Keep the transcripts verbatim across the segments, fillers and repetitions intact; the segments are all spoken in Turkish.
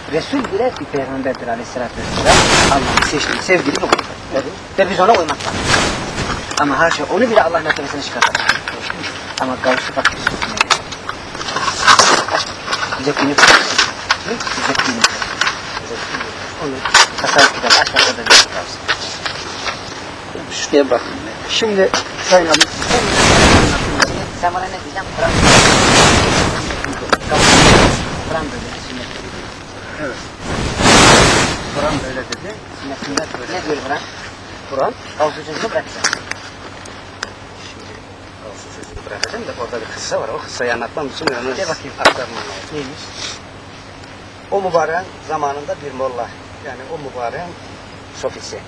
Resul bile bir peygamberdir aleyhissalatü vesselam. Allah'ın seçtiği sevgili bir kuldur. Evet. Ve biz ona uymak var. Ama haşa onu bile Allah mertebesine çıkartır. Ama Gavs-ı Fakir tutmayı. Zekini Zekini onu tasavvuf kitabı aşağıda da bir tavsiye. Şuraya bak. Şimdi Sayın abi. Sen bana ne diyeceğim? Kur'an. Kur'an böyle dedi, sünnet dedi. Evet. Kur'an böyle dedi. Sünnet, sünnet böyle. Ne diyor Kur'an? Kur'an. Gavs-ı sözünü bırakacağım. Şimdi Gavs-ı sözünü bırakacağım da orada bir kıssa var. O kıssayı anlatmam için onu De bakayım. aktarmam lazım. Neymiş? O mübareğin zamanında bir molla. Yani o mübareğin sofisi.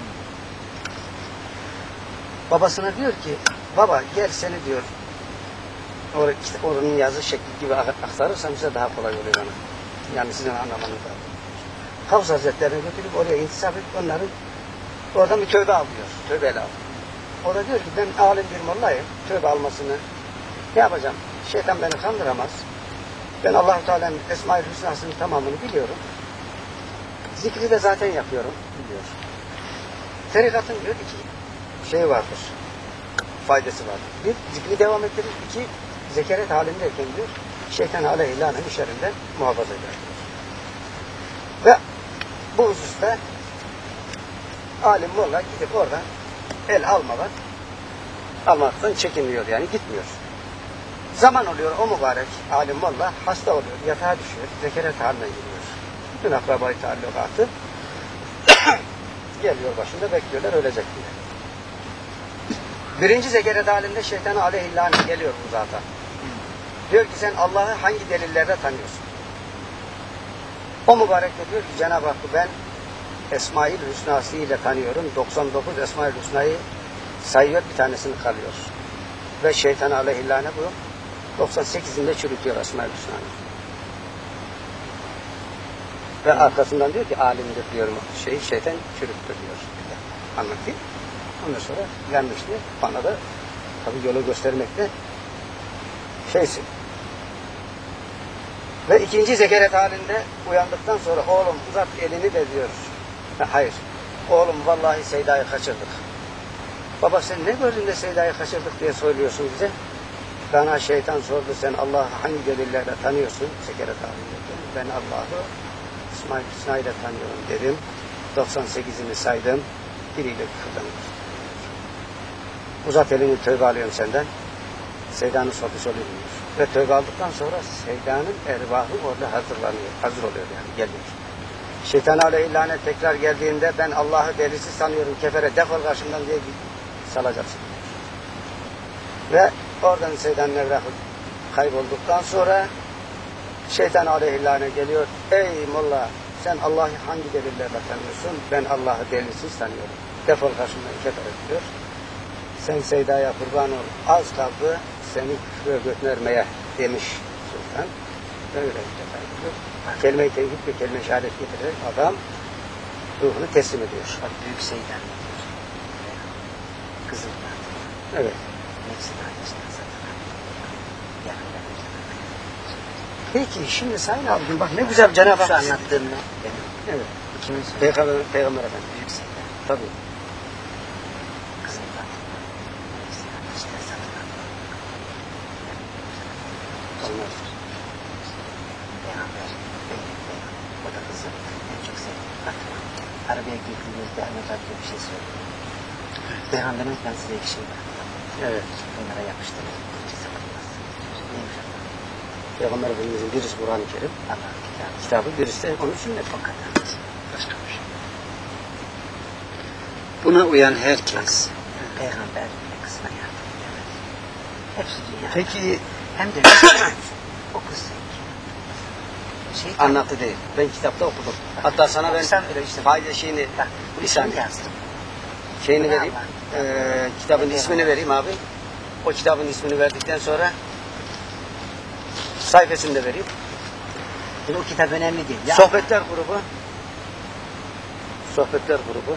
Babasına diyor ki, baba gel seni diyor, or işte oranın yazı şekli gibi aktarırsan bize daha kolay oluyor bana. Yani sizin anlamanız lazım. Havuz Hazretleri'ne götürüp oraya intisap edip onların oradan bir tövbe alıyor. Tövbeyle alıyor. O da diyor ki ben alim bir mollayım. Tövbe almasını ne yapacağım? Şeytan beni kandıramaz. Ben Allah-u Teala'nın Esma-i Hüsna'sının tamamını biliyorum. Zikri de zaten yapıyorum. Biliyor. Tarikatın diyor iki şey vardır. Faydası vardır. Bir, zikri devam ettirir. İki, zekeret halindeyken diyor, şeytan aleyhillâne'nin şerrinden muhafaza eder. Ve bu hususta alim molla gidip oradan el almadan almaktan çekinmiyor yani gitmiyor. Zaman oluyor o mübarek alim molla hasta oluyor, yatağa düşüyor, zekeret haline giriyor. Bütün akrabayı taallukatı geliyor başında bekliyorlar ölecek diye. Birinci zekeret halinde şeytanı aleyhillâne geliyor bu zata. Diyor ki sen Allah'ı hangi delillerle tanıyorsun? O mübarek de diyor ki Cenab-ı Hakk'ı ben Esma-i Hüsna'sı ile tanıyorum. doksan dokuz Esma-i Hüsna'yı sayıyor, bir tanesini kalıyor. Ve şeytan aleyhillâne bu doksan sekizinde çürütüyor Esma-i Hüsna'yı. Ve arkasından diyor ki alimdir diyor şey, şeytan çürüttür diyor. Anlatayım. Ondan sonra gelmişti. Bana da tabii yolu göstermekte şeysin. Ve ikinci zekeret halinde uyandıktan sonra oğlum uzat elini de diyor. Ha, hayır. Oğlum vallahi Seyda'yı kaçırdık. Baba sen ne gördün de Seyda'yı kaçırdık diye söylüyorsun bize. Bana şeytan sordu sen Allah'ı hangi delillerle tanıyorsun? Zekeret halinde. Ben Allah'ı İsmail Hüsna ile tanıyorum dedim. doksan sekizini saydım. Biriyle küfürden. Uzat elini tövbe alıyorum senden. Seyda'nın sofisi oluyor. Ve tövbe aldıktan sonra Seyda'nın ervahı orada hazırlanıyor. Hazır oluyor yani geliyor. Şeytan aleyhillâne tekrar geldiğinde ben Allah'ı delisiz sanıyorum kefere defol karşımdan diye salacaksın. Ve oradan Seyda'nın evrakı kaybolduktan sonra şeytan aleyhillâne geliyor. Ey molla sen Allah'ı hangi delillerle tanıyorsun? Ben Allah'ı delisiz tanıyorum. Defol karşımdan kefere diyor. Sen Seyda'ya kurban ol. Az kaldı seni küfre götürmeye demiş sultan. Öyle diyor. Kelime-i tevhid ve kelime-i şehadet getirerek adam ruhunu teslim ediyor. Bak büyük Seydan diyor. Kızıllar. Evet. Nefsini annesinden satılan. Peki şimdi Sayın abicim bak ne güzel Cenab-ı Hak anlattığım ne? Evet. Kimin söyledi? Peygamber, Peygamber Efendimiz. Büyük Seydan. Tabii. Kızıllar. Nefsini annesinden satılan. Olmaz. Peygamber. O da kızı. En çok sevdiğim Fatıma. Arabaya girdiğimizde Ahmet abi bir şey söyledi. Peygamberimiz ben size bir şey bıraktım. Evet. Bunlara yapıştırın. Kimse sakınmaz. Neymiş o? Peygamber Efendimiz'in birisi Kur'an-ı Kerim. Allah'ın kitabı. Kitabı birisi de onun sünnet. O kadar. Başka bir şey. Buna uyan herkes. Peygamber bile kızına yardım edemez. Hepsi dünya. Peki Hem de o kız şey anlattı değil. Ben kitapta okudum. Hatta sana ben sen öyle işte fayda şeyini bak bir bir saniye yazdım. şeyini Ne vereyim. Ee, kitabın ismini vereyim abi. O kitabın ismini verdikten sonra sayfasını da vereyim. O kitap önemli değil. Ya. Sohbetler grubu. Sohbetler grubu.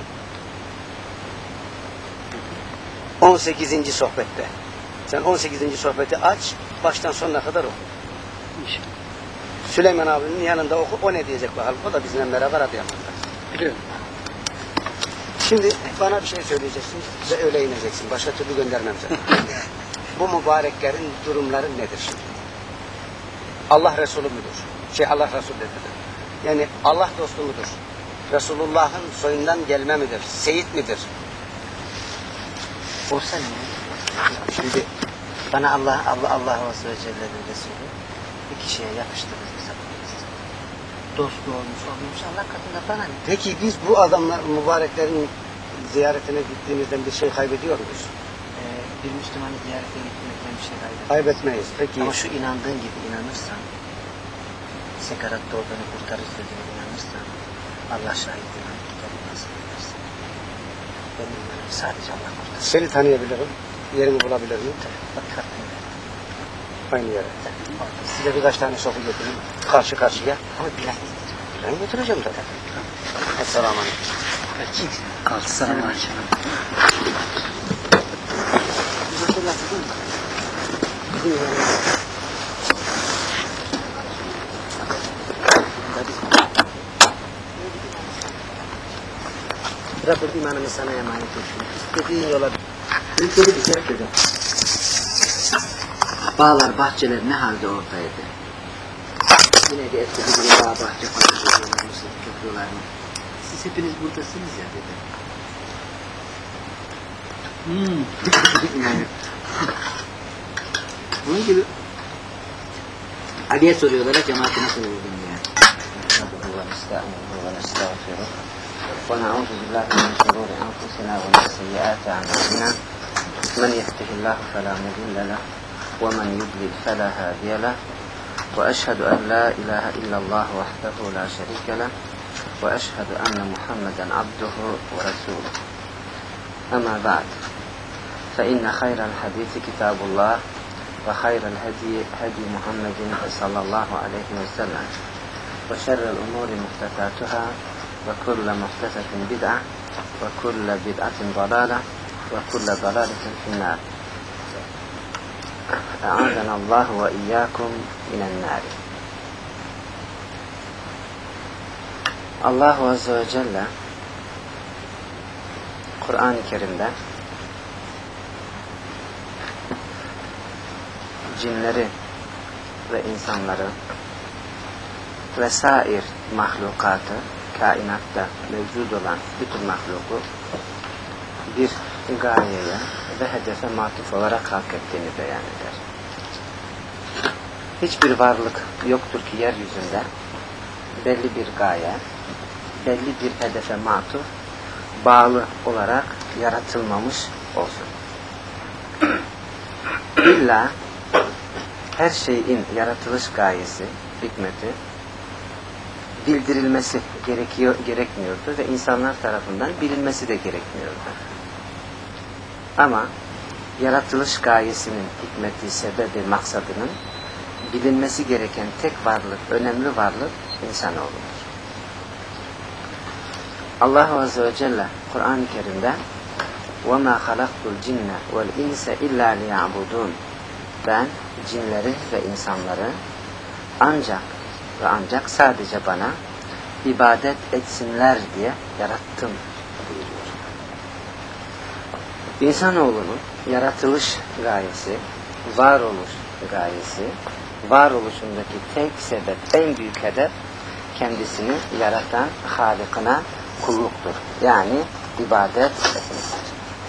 on sekizinci sohbette. Sen on sekizinci sohbeti aç, baştan sonuna kadar oku. İnşallah. Süleyman abinin yanında oku, o ne diyecek bakalım. O da bizimle beraber Adıyaman'da. Biliyorum. Şimdi bana bir şey söyleyeceksin ve öyle ineceksin. Başka türlü göndermem seni. Bu mübareklerin durumları nedir şimdi? Allah Resulü müdür? Şey Allah Resulü dediler. Yani Allah dostu mudur? Resulullah'ın soyundan gelme midir? Seyit midir? Olsa ne? Şimdi bana Allah Allah Allah Azze ve Celle'nin Resulü bir kişiye yapıştırır bize. Dostu olmuş olmuş Allah katında bana ne? Peki biz bu adamlar mübareklerin ziyaretine gittiğimizden bir şey kaybediyor muyuz? Ee, bir Müslümanı ziyarete gitmekten bir şey kaybetmez. Kaybetmeyiz. Peki. Ama şu inandığın gibi inanırsan, sekaratta olduğunu kurtarır dediğine inanırsan, Allah şahitliğine kurtarır nasıl edersin? Benim inanırım sadece Allah kurtarır. Seni tanıyabilirim. Yerini bulabilir miyim? Bak hakkını ver. Aynı yere. Size birkaç tane sofu getireyim. Karşı karşıya. Ama bilakistir. Ben götüreceğim zaten. Esselamu aleyküm. Kalk selam aleyküm. Bırakır imanımı sana emanet ettim. İstediğin yola ülkeli bir kere dedim. Bağlar, bahçeler ne halde ortaydı? Yine de eski bir bağ, bahçe falan yapıyorlar, mısır yapıyorlar mı? Siz hepiniz buradasınız ya dedi. Hmm. Yani. Bunun gibi Ali'ye soruyorlar ha cemaati nasıl buldun ya? ونعوذ بالله من شرور أنفسنا ومن سيئات أعمالنا من يهده الله فلا مضل له ومن يضلل فلا هادي له وأشهد أن لا إله إلا الله وحده لا شريك له وأشهد أن محمدا عبده ورسوله أما بعد فإن خير الحديث كتاب الله وخير الهدي هدي محمد صلى الله عليه وسلم وشر الأمور محدثاتها وكل محدثة بدعة وكل بدعة ضلالة وكل ضلالة في النار أعاذنا الله وإياكم من النار. Allah Azze ve Celle Kur'an-ı Kerim'de cinleri ve insanları vesair mahlukatı, kainatta mevcut olan bütün mahluku bir gayeye ve hedefe matuf olarak hak ettiğini beyan eder. Hiçbir varlık yoktur ki yeryüzünde belli bir gaye, belli bir hedefe matuf, bağlı olarak yaratılmamış olsun. İlla her şeyin yaratılış gayesi, hikmeti bildirilmesi gerekiyor, gerekmiyordu ve insanlar tarafından bilinmesi de gerekmiyordu. Ama yaratılış gayesinin hikmeti, sebebi, maksadının bilinmesi gereken tek varlık, önemli varlık insanoğludur. Allah Azze ve Celle Kur'an-ı Kerim'de وَمَا خَلَقْتُ الْجِنَّ وَالْاِنْسَ اِلَّا لِيَعْبُدُونَ Ben cinleri ve insanları ancak ve ancak sadece bana ibadet etsinler diye yarattım buyuruyor. İnsanoğlunun yaratılış gayesi, varoluş gayesi, varoluşundaki tek sebep, en büyük hedef kendisini yaratan Halık'ına kulluktur. Yani ibadet etmesidir.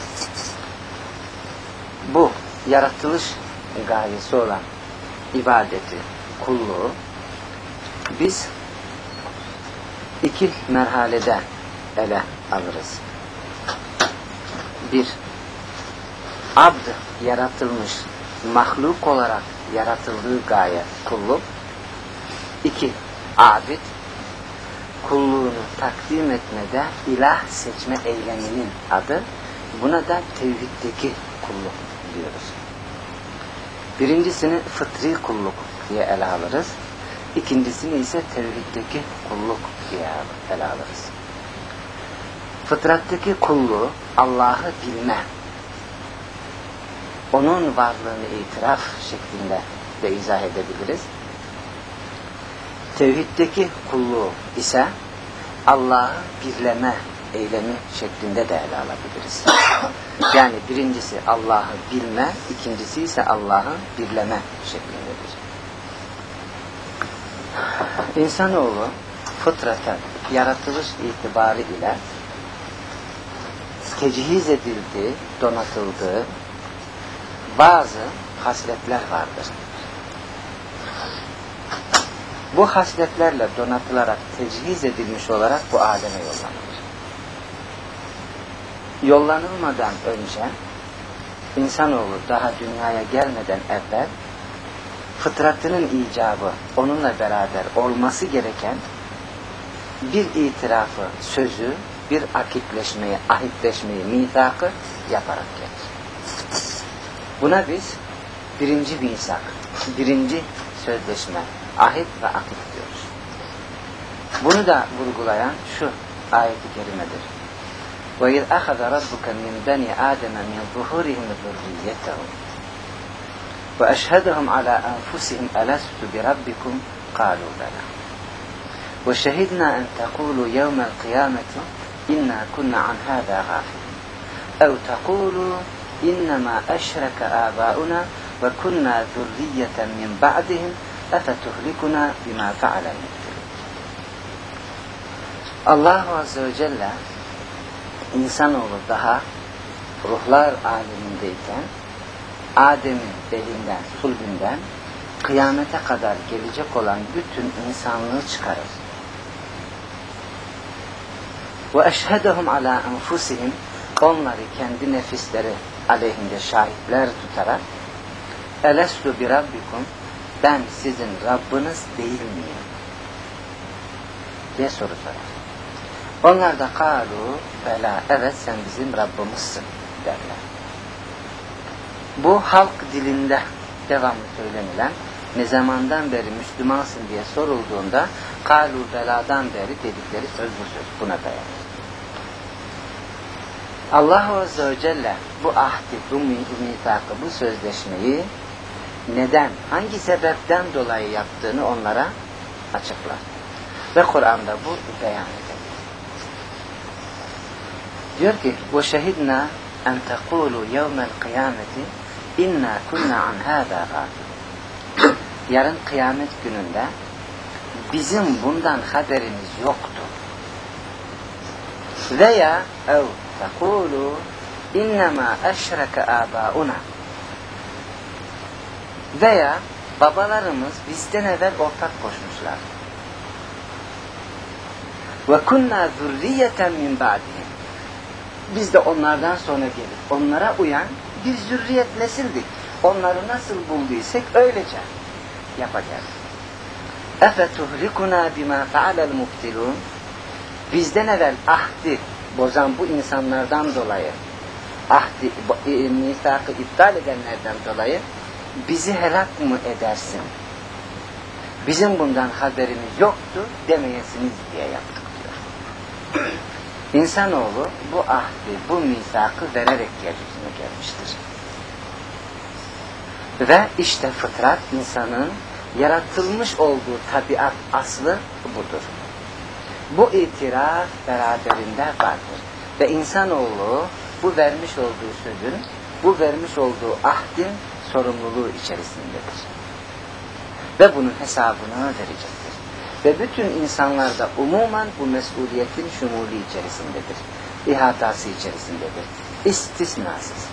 Bu yaratılış gayesi olan ibadeti, kulluğu biz iki merhalede ele alırız. Bir, abd yaratılmış, mahluk olarak yaratıldığı gaye kulluk. İki, abid kulluğunu takdim etmede ilah seçme eyleminin adı. Buna da tevhiddeki kulluk diyoruz. Birincisini fıtri kulluk diye ele alırız. İkincisini ise tevhiddeki kulluk diye ele alırız. Fıtrattaki kulluğu Allah'ı bilme, onun varlığını itiraf şeklinde de izah edebiliriz. Tevhiddeki kulluğu ise Allah'ı birleme eylemi şeklinde de ele alabiliriz. Yani birincisi Allah'ı bilme, ikincisi ise Allah'ı birleme şeklindedir. İnsanoğlu fıtraten, yaratılış itibarı ile tecihiz edildiği, donatıldığı bazı hasletler vardır. Bu hasletlerle donatılarak tecihiz edilmiş olarak bu aleme yollanır. Yollanılmadan önce insanoğlu daha dünyaya gelmeden evvel fıtratının icabı onunla beraber olması gereken bir itirafı, sözü, bir akitleşmeyi, ahitleşmeyi, mithakı yaparak gelir. Buna biz birinci misak, birinci sözleşme, ahit ve akit diyoruz. Bunu da vurgulayan şu ayet-i kerimedir. وَاِذْ أَخَذَ رَبُّكَ مِنْ بَنِي آدَمَ مِنْ ظُهُورِهِمْ ذُرِّيَّتَهُمْ وَأَشْهَدَهُمْ عَلَى أَنْفُسِهِمْ أَلَسْتُ بِرَبِّكُمْ قَالُوا بَلَى وَشَهِدْنَا أَنْ تَقُولُوا يَوْمَ الْقِيَامَةِ إِنَّا كُنَّا عَنْ هَذَا غَافِلِينَ أَوْ تَقُولُوا إِنَّمَا أَشْرَكَ آبَاؤُنَا وَكُنَّا ذُرِّيَّةً مِنْ بَعْدِهِمْ أَفَتُهْلِكُنَا بِمَا فَعَلَ الْمُبْطِلُونَ. Allah Azze ve Celle insanoğlu daha ruhlar alemindeyken Adem'in belinden, sulbünden kıyamete kadar gelecek olan bütün insanlığı çıkarır. وَاَشْهَدَهُمْ عَلَى أَنْفُسِهِمْ Onları kendi nefisleri aleyhinde şahitler tutarak اَلَسْتُ بِرَبِّكُمْ Ben sizin Rabbiniz değil miyim? diye soru sorar. Onlar da kalu bela, evet sen bizim Rabbimizsin derler. Bu halk dilinde devamlı söylenilen, ne zamandan beri Müslümansın diye sorulduğunda kalu beladan beri dedikleri söz bu söz, buna dayanır. Allah Azze ve Celle bu ahdi, bu mithakı, bu sözleşmeyi neden, hangi sebepten dolayı yaptığını onlara açıklar. Ve Kur'an'da bu beyan edilir. Diyor ki وَشَهِدْنَا اَنْ تَقُولُوا يَوْمَ الْقِيَامَةِ اِنَّا كُنَّا عَنْ هَذَا غَافِلِينَ Yarın kıyamet gününde bizim bundan haberimiz yoktu. Veya اَوْ تَقُولُوا اِنَّمَا اَشْرَكَ آبَاؤُنَا Veya babalarımız bizden evvel ortak koşmuşlar. وَكُنَّا ذُرِّيَّةً مِنْ بَعْدِهِمْ Biz de onlardan sonra gelip onlara uyan bir zürriyet nesildik. Onları nasıl bulduysak öylece yapacağız. اَفَتُهْلِكُنَا بِمَا فَعَلَ الْمُبْتِلُونَ Bizden evvel ahdi bozan bu insanlardan dolayı, ahdi, mithakı iptal edenlerden dolayı bizi helak mı edersin? Bizim bundan haberimiz yoktu demeyesiniz diye yaptık diyor. İnsanoğlu bu ahdi, bu mithakı vererek yeryüzüne gelmiştir. Ve işte fıtrat insanın yaratılmış olduğu tabiat aslı budur. Bu itiraf beraberinde vardır. Ve insanoğlu bu vermiş olduğu sözün, bu vermiş olduğu ahdin sorumluluğu içerisindedir. Ve bunun hesabını verecektir. Ve bütün insanlar da umumen bu mesuliyetin şumuli içerisindedir. İhatası içerisindedir. İstisnasız.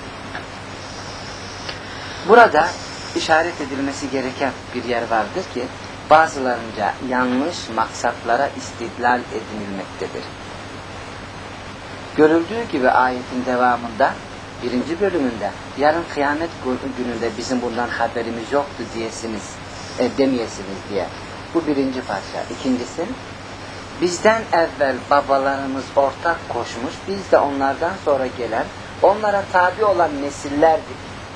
Burada işaret edilmesi gereken bir yer vardır ki bazılarınca yanlış maksatlara istidlal edilmektedir. Görüldüğü gibi ayetin devamında birinci bölümünde yarın kıyamet gününde bizim bundan haberimiz yoktu diyesiniz, e, demeyesiniz diye. Bu birinci parça. İkincisi, bizden evvel babalarımız ortak koşmuş, biz de onlardan sonra gelen, onlara tabi olan nesillerdik.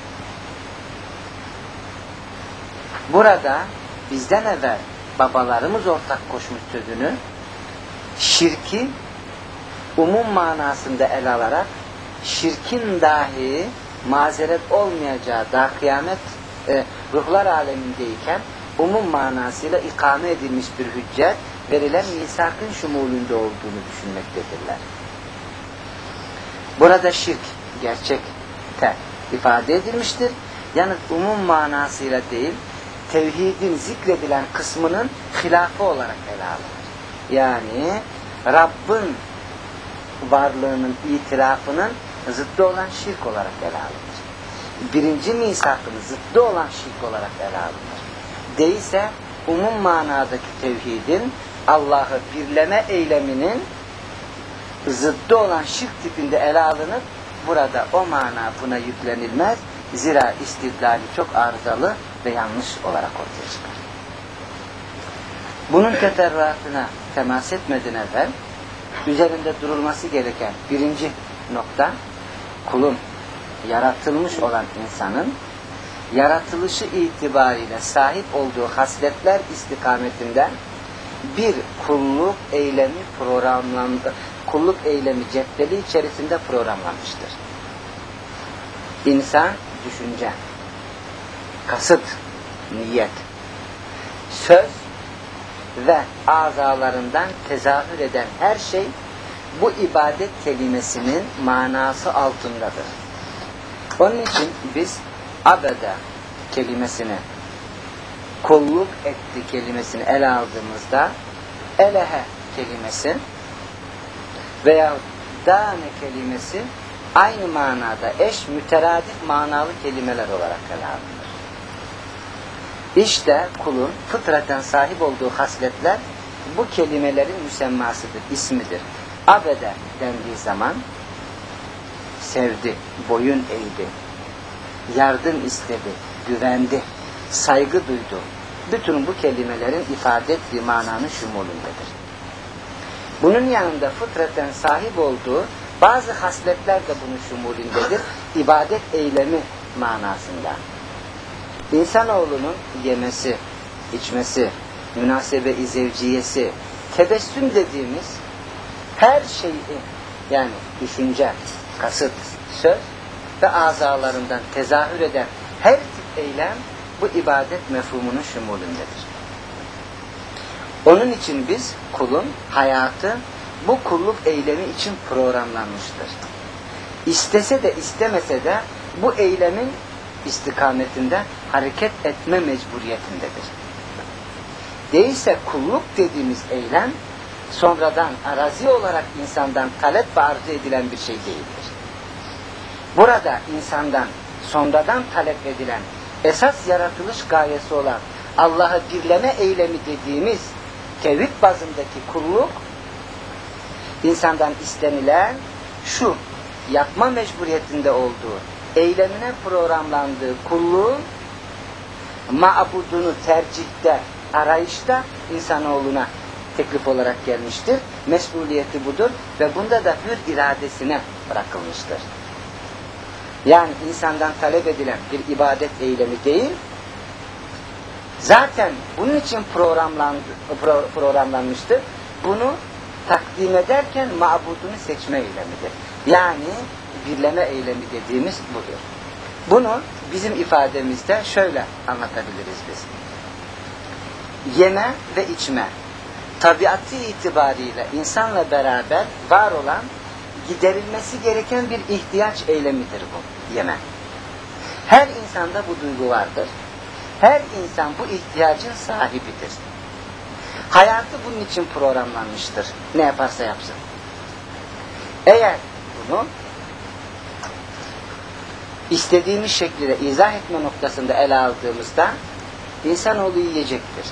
Burada bizden evvel babalarımız ortak koşmuş sözünü şirki umum manasında ele alarak şirkin dahi mazeret olmayacağı daha kıyamet e, ruhlar alemindeyken umum manasıyla ikame edilmiş bir hüccet, verilen misakın şumulünde olduğunu düşünmektedirler. Burada şirk gerçekte ifade edilmiştir. Yani umum manasıyla değil, tevhidin zikredilen kısmının hilafı olarak ele alınır. Yani Rabbin varlığının itirafının zıddı olan şirk olarak ele alınır. Birinci misakın zıddı olan şirk olarak ele alınır. Değilse umum manadaki tevhidin Allah'ı birleme eyleminin zıddı olan şirk tipinde ele alınıp burada o mana buna yüklenilmez. Zira istidlali çok arızalı ve yanlış olarak ortaya çıkar. Bunun teferruatına temas etmeden evvel üzerinde durulması gereken birinci nokta, kulun, yaratılmış olan insanın yaratılışı itibariyle sahip olduğu hasletler istikametinden bir kulluk eylemi programlandı, kulluk eylemi cetveli içerisinde programlanmıştır. İnsan düşünce, kasıt, niyet, söz ve azalarından tezahür eden her şey bu ibadet kelimesinin manası altındadır. Onun için biz abede kelimesini, kulluk etti kelimesini ele aldığımızda elehe kelimesi veya dâne kelimesi aynı manada eş müteradif manalı kelimeler olarak ele alınır. İşte kulun fıtraten sahip olduğu hasletler bu kelimelerin müsemmasıdır, ismidir. Abede dendiği zaman sevdi, boyun eğdi, yardım istedi, güvendi, saygı duydu. Bütün bu kelimelerin ifade ettiği mananın şumulündedir. Bunun yanında fıtraten sahip olduğu bazı hasletler de bunun şumulündedir. İbadet eylemi manasında. İnsanoğlunun yemesi, içmesi, münasebe-i zevciyesi, tebessüm dediğimiz her şeyi, yani düşünce, kasıt, söz ve azalarından tezahür eden her tip eylem bu ibadet mefhumunun şumulündedir. Onun için biz kulun hayatı bu kulluk eylemi için programlanmıştır. İstese de istemese de bu eylemin istikametinde hareket etme mecburiyetindedir. Değilse kulluk dediğimiz eylem sonradan arazi olarak insandan talep ve arzu edilen bir şey değildir. Burada insandan sonradan talep edilen esas yaratılış gayesi olan Allah'ı birleme eylemi dediğimiz tevhid bazındaki kulluk, insandan istenilen şu yapma mecburiyetinde olduğu, eylemine programlandığı kulluğun ma'budunu tercihte, arayışta insanoğluna teklif olarak gelmiştir. Mesuliyeti budur ve bunda da hür iradesine bırakılmıştır. Yani insandan talep edilen bir ibadet eylemi değil, zaten bunun için programlandı, pro, programlanmıştır. Bunu takdim ederken ma'budunu seçme eylemidir. Yani birleme eylemi dediğimiz budur. Bunu bizim ifademizde şöyle anlatabiliriz biz. Yeme ve içme, tabiatı itibariyle insanla beraber var olan, giderilmesi gereken bir ihtiyaç eylemidir bu, yeme. Her insanda bu duygu vardır. Her insan bu ihtiyacın sahibidir. Hayatı bunun için programlanmıştır. Ne yaparsa yapsın. Eğer bunu istediğimiz şekilde izah etme noktasında ele aldığımızda insanoğlu yiyecektir.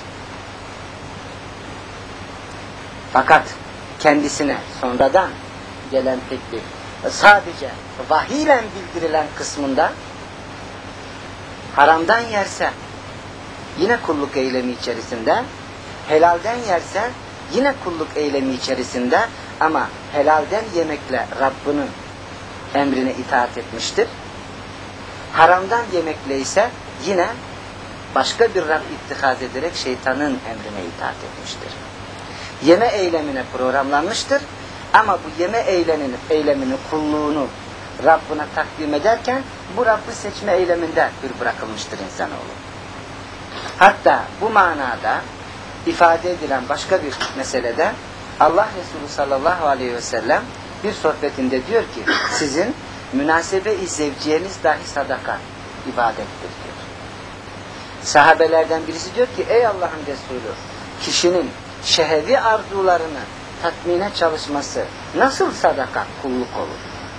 Fakat kendisine sonradan gelen teklif sadece vahiyle bildirilen kısmında haramdan yerse yine kulluk eylemi içerisinde, helalden yerse yine kulluk eylemi içerisinde, ama helalden yemekle Rabbinin emrine itaat etmiştir. Haramdan yemekle ise yine başka bir Rab ittihaz ederek şeytanın emrine itaat etmiştir. Yeme eylemine programlanmıştır ama bu yeme eyleminin, eyleminin kulluğunu Rabbine takdim ederken bu Rabb'i seçme eyleminde bir bırakılmıştır insanoğlu. Hatta bu manada ifade edilen başka bir meselede Allah Resulü sallallahu aleyhi ve sellem bir sohbetinde diyor ki sizin münasebe-i zevciyeniz dahi sadaka, ibadettir diyor. Sahabelerden birisi diyor ki ey Allah'ın Resulü, kişinin şehevi arzularını tatmine çalışması nasıl sadaka, kulluk olur?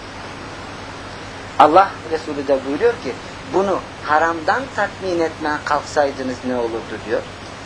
Allah Resulü de buyuruyor ki bunu haramdan tatmin etmeye kalksaydınız ne olurdu diyor.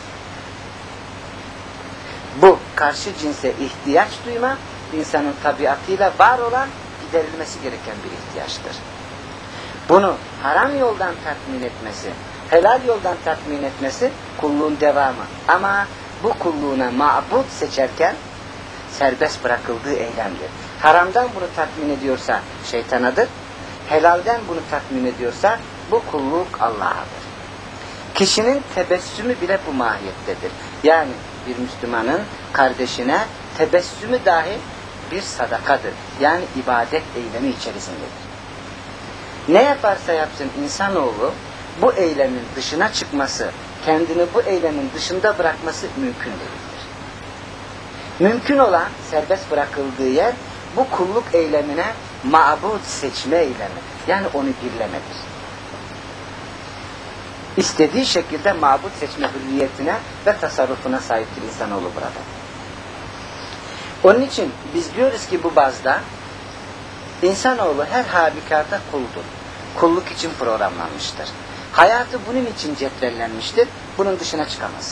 Bu karşı cinse ihtiyaç duyma insanın tabiatıyla var olan giderilmesi gereken bir ihtiyaçtır. Bunu haram yoldan tatmin etmesi, helal yoldan tatmin etmesi kulluğun devamı. Ama bu kulluğuna ma'bud seçerken serbest bırakıldığı eylemdir. Haramdan bunu tatmin ediyorsa şeytanadır. Helalden bunu tatmin ediyorsa bu kulluk Allah'adır. Kişinin tebessümü bile bu mahiyettedir. Yani bir Müslümanın kardeşine tebessümü dahi bir sadakadır. Yani ibadet eylemi içerisindedir. Ne yaparsa yapsın insanoğlu bu eylemin dışına çıkması, kendini bu eylemin dışında bırakması mümkün değildir. Mümkün olan serbest bırakıldığı yer bu kulluk eylemine ma'bud seçme eylemi. Yani onu birlemedir. İstediği şekilde ma'bud seçme hürriyetine ve tasarrufuna sahiptir insanoğlu burada. Onun için biz diyoruz ki bu bazda insanoğlu her halükarda kuldur. Kulluk için programlanmıştır. Hayatı bunun için cetvellenmiştir. Bunun dışına çıkamaz.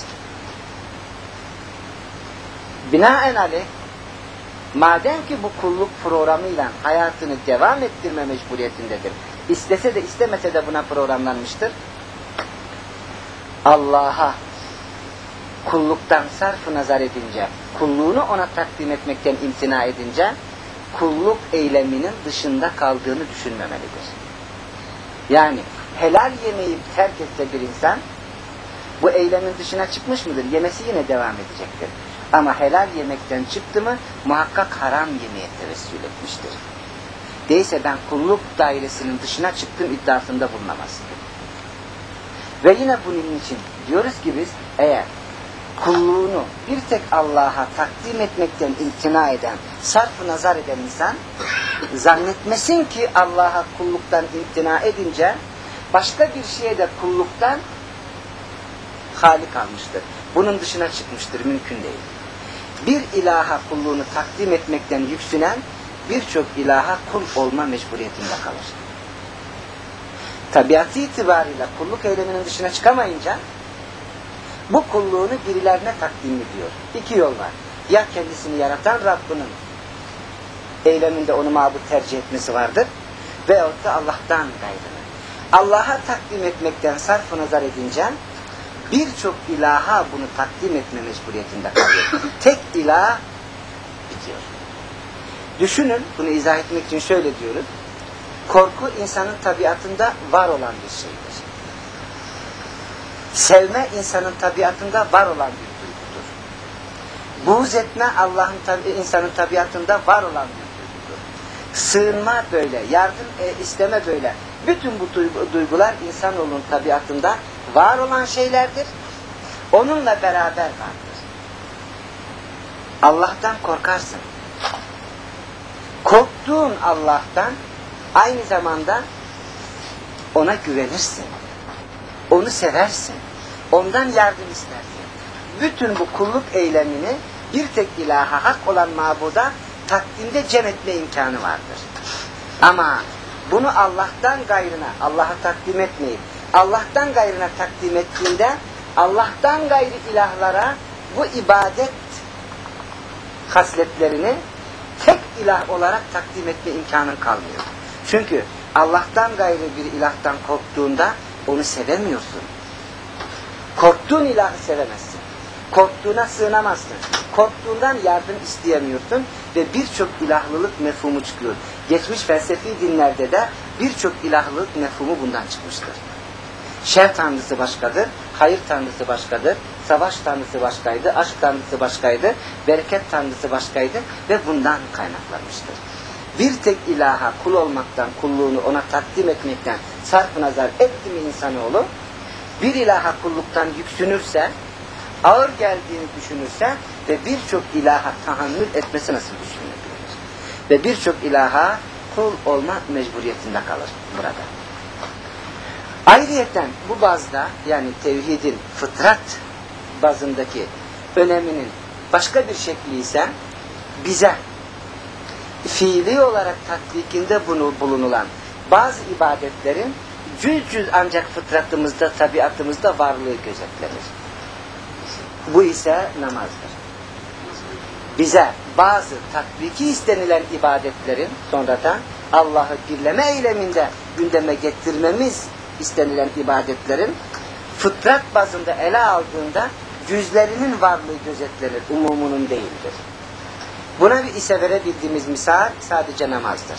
Binaenaleyh madem ki bu kulluk programıyla hayatını devam ettirme mecburiyetindedir. İstese de istemese de buna programlanmıştır. Allah'a kulluktan sarf nazar edince, kulluğunu ona takdim etmekten imtina edince, kulluk eyleminin dışında kaldığını düşünmemelidir. Yani helal yemeği terk etse bir insan, bu eylemin dışına çıkmış mıdır? Yemesi yine devam edecektir. Ama helal yemekten çıktı mı, muhakkak haram yemeğe tevessül etmiştir. Değilse ben kulluk dairesinin dışına çıktım iddiasında bulunamaz. Ve yine bunun için diyoruz ki biz, eğer kulluğunu bir tek Allah'a takdim etmekten imtina eden, sarf-ı nazar eden insan, zannetmesin ki Allah'a kulluktan imtina edince, başka bir şeye de kulluktan hali kalmıştır. Bunun dışına çıkmıştır, mümkün değil. Bir ilaha kulluğunu takdim etmekten yüksünen, birçok ilaha kul olma mecburiyetinde kalır. Tabiatı itibarıyla kulluk eyleminin dışına çıkamayınca, bu kulluğunu birilerine takdim ediyor. İki yol var. Ya kendisini yaratan Rabbinin eyleminde onu mabud tercih etmesi vardır, veyahut da Allah'tan gayrını. Allah'a takdim etmekten sarf-ı nazar edince, birçok ilaha bunu takdim etme mecburiyetinde kalıyor. Tek ilah bitiyor. Düşünün, bunu izah etmek için şöyle diyoruz. Korku insanın tabiatında var olan bir şeydir. Sevme insanın tabiatında var olan bir duygudur. Buğz etme Allah'ın tabi, insanın tabiatında var olan bir duygudur. Sığınma böyle, yardım e, isteme böyle. Bütün bu duygu, duygular insanoğlunun tabiatında var olan şeylerdir. Onunla beraber vardır. Allah'tan korkarsın. Korktuğun Allah'tan aynı zamanda ona güvenirsin. Onu seversin. Ondan yardım istersin. Bütün bu kulluk eylemini bir tek ilaha hak olan mabuda takdimde cem etme imkanı vardır. Ama bunu Allah'tan gayrına, Allah'a takdim etmeyip Allah'tan gayrına takdim ettiğinde Allah'tan gayrı ilahlara bu ibadet hasletlerini tek ilah olarak takdim etme imkanın kalmıyor. Çünkü Allah'tan gayrı bir ilahtan korktuğunda onu sevemiyorsun. Korktuğun ilahı sevemezsin. Korktuğuna sığınamazsın. Korktuğundan yardım isteyemiyorsun ve birçok ilahlılık mefhumu çıkıyor. Geçmiş felsefi dinlerde de birçok ilahlılık mefhumu bundan çıkmıştır. Şer tanrısı başkadır, hayır tanrısı başkadır, savaş tanrısı başkaydı, aşk tanrısı başkaydı, bereket tanrısı başkaydı ve bundan kaynaklanmıştır. Bir tek ilaha kul olmaktan, kulluğunu ona takdim etmekten sarf nazar etti mi insanoğlu, bir ilaha kulluktan yüksünürse, ağır geldiğini düşünürse ve birçok ilaha tahammül etmesi nasıl düşünülebilir? Ve birçok ilaha kul olma mecburiyetinde kalır burada. Ayrıyeten bu bazda, yani tevhidin fıtrat bazındaki öneminin başka bir şekli ise bize fiili olarak tatbikinde bunu bulunulan bazı ibadetlerin cüz cüz ancak fıtratımızda, tabiatımızda varlığı gözetlenir. Bu ise namazdır. Bize bazı tatbiki istenilen ibadetlerin sonradan Allah'ı birleme eyleminde gündeme getirmemiz istenilen ibadetlerin fıtrat bazında ele aldığında cüzlerinin varlığı gözetlenir, umumunun değildir. Buna bir ise verebildiğimiz misal sadece namazdır.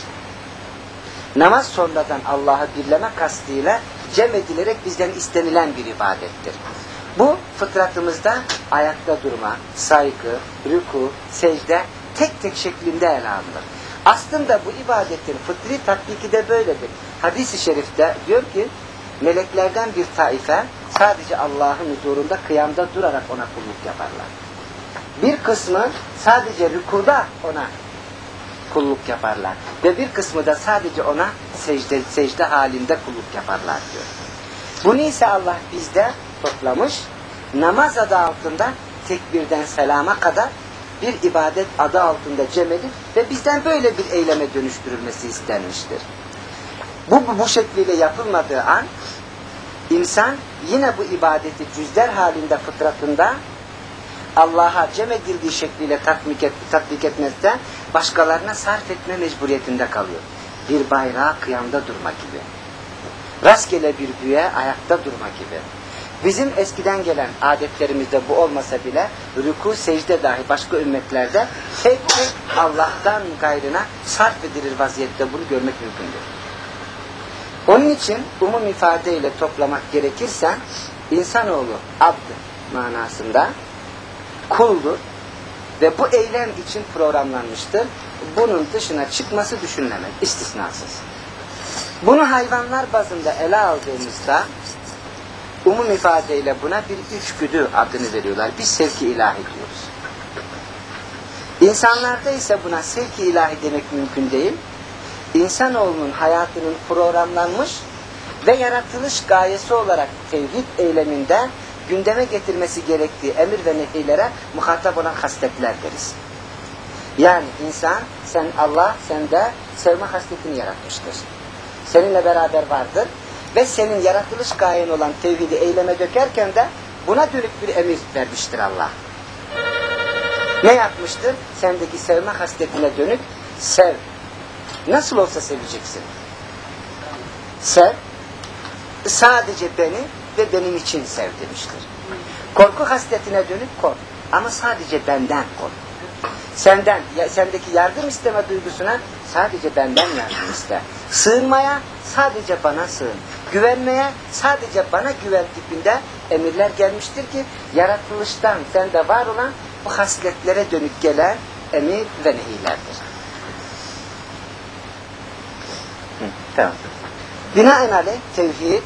Namaz sonradan Allah'ı birleme kastıyla cem edilerek bizden istenilen bir ibadettir. Bu fıtratımızda ayakta durma, saygı, rükû, secde tek tek şeklinde ele alınır. Aslında bu ibadetin fıtri tatbiki de böyledir. Hadis-i şerifte diyor ki, meleklerden bir taife sadece Allah'ın huzurunda kıyamda durarak ona kulluk yaparlar. Bir kısmı sadece rükuda ona kulluk yaparlar. Ve bir kısmı da sadece ona secde, secde halinde kulluk yaparlar diyor. Bunu ise Allah bizde toplamış, namaz adı altında tekbirden selama kadar bir ibadet adı altında cem edip ve bizden böyle bir eyleme dönüştürülmesi istenmiştir. Bu, bu şekliyle yapılmadığı an insan yine bu ibadeti cüzler halinde fıtratında Allah'a cem edildiği şekliyle tatbik, et, tatbik etmezse başkalarına sarf etme mecburiyetinde kalıyor. Bir bayrağa kıyamda durma gibi. Rastgele bir büye ayakta durma gibi. Bizim eskiden gelen adetlerimizde bu olmasa bile rükû, secde dahi başka ümmetlerde tek tek Allah'tan gayrına sarf edilir vaziyette bunu görmek mümkündür. Onun için umum ifadeyle toplamak gerekirse insanoğlu abd manasında kuldur ve bu eylem için programlanmıştır. Bunun dışına çıkması düşünülemez, istisnasız. Bunu hayvanlar bazında ele aldığımızda umum ifadeyle buna bir içgüdü adını veriyorlar. Biz sevki ilahi diyoruz. İnsanlarda ise buna sevki ilahi demek mümkün değil. İnsanoğlunun hayatının programlanmış ve yaratılış gayesi olarak tevhid eyleminde gündeme getirmesi gerektiği emir ve nehiylere muhatap olan hasletler deriz. Yani insan, sen Allah sende sevme hasletini yaratmıştır. Seninle beraber vardır ve senin yaratılış gayen olan tevhidi eyleme dökerken de buna dönük bir emir vermiştir Allah. Ne yapmıştır? Sendeki sevme hasletine dönük sev. Nasıl olsa seveceksin. Sev. Sadece beni ve benim için sev demiştir. Korku hasletine dönük kork. Ama sadece benden kork. Senden, ya, sendeki yardım isteme duygusuna sadece benden yardım iste. Sığınmaya sadece bana sığın. Güvenmeye sadece bana güven tipinde emirler gelmiştir ki yaratılıştan sende var olan bu hasletlere dönük gelen emir ve nehiylerdir. Hı, tamam. Binaenaleyh tevhid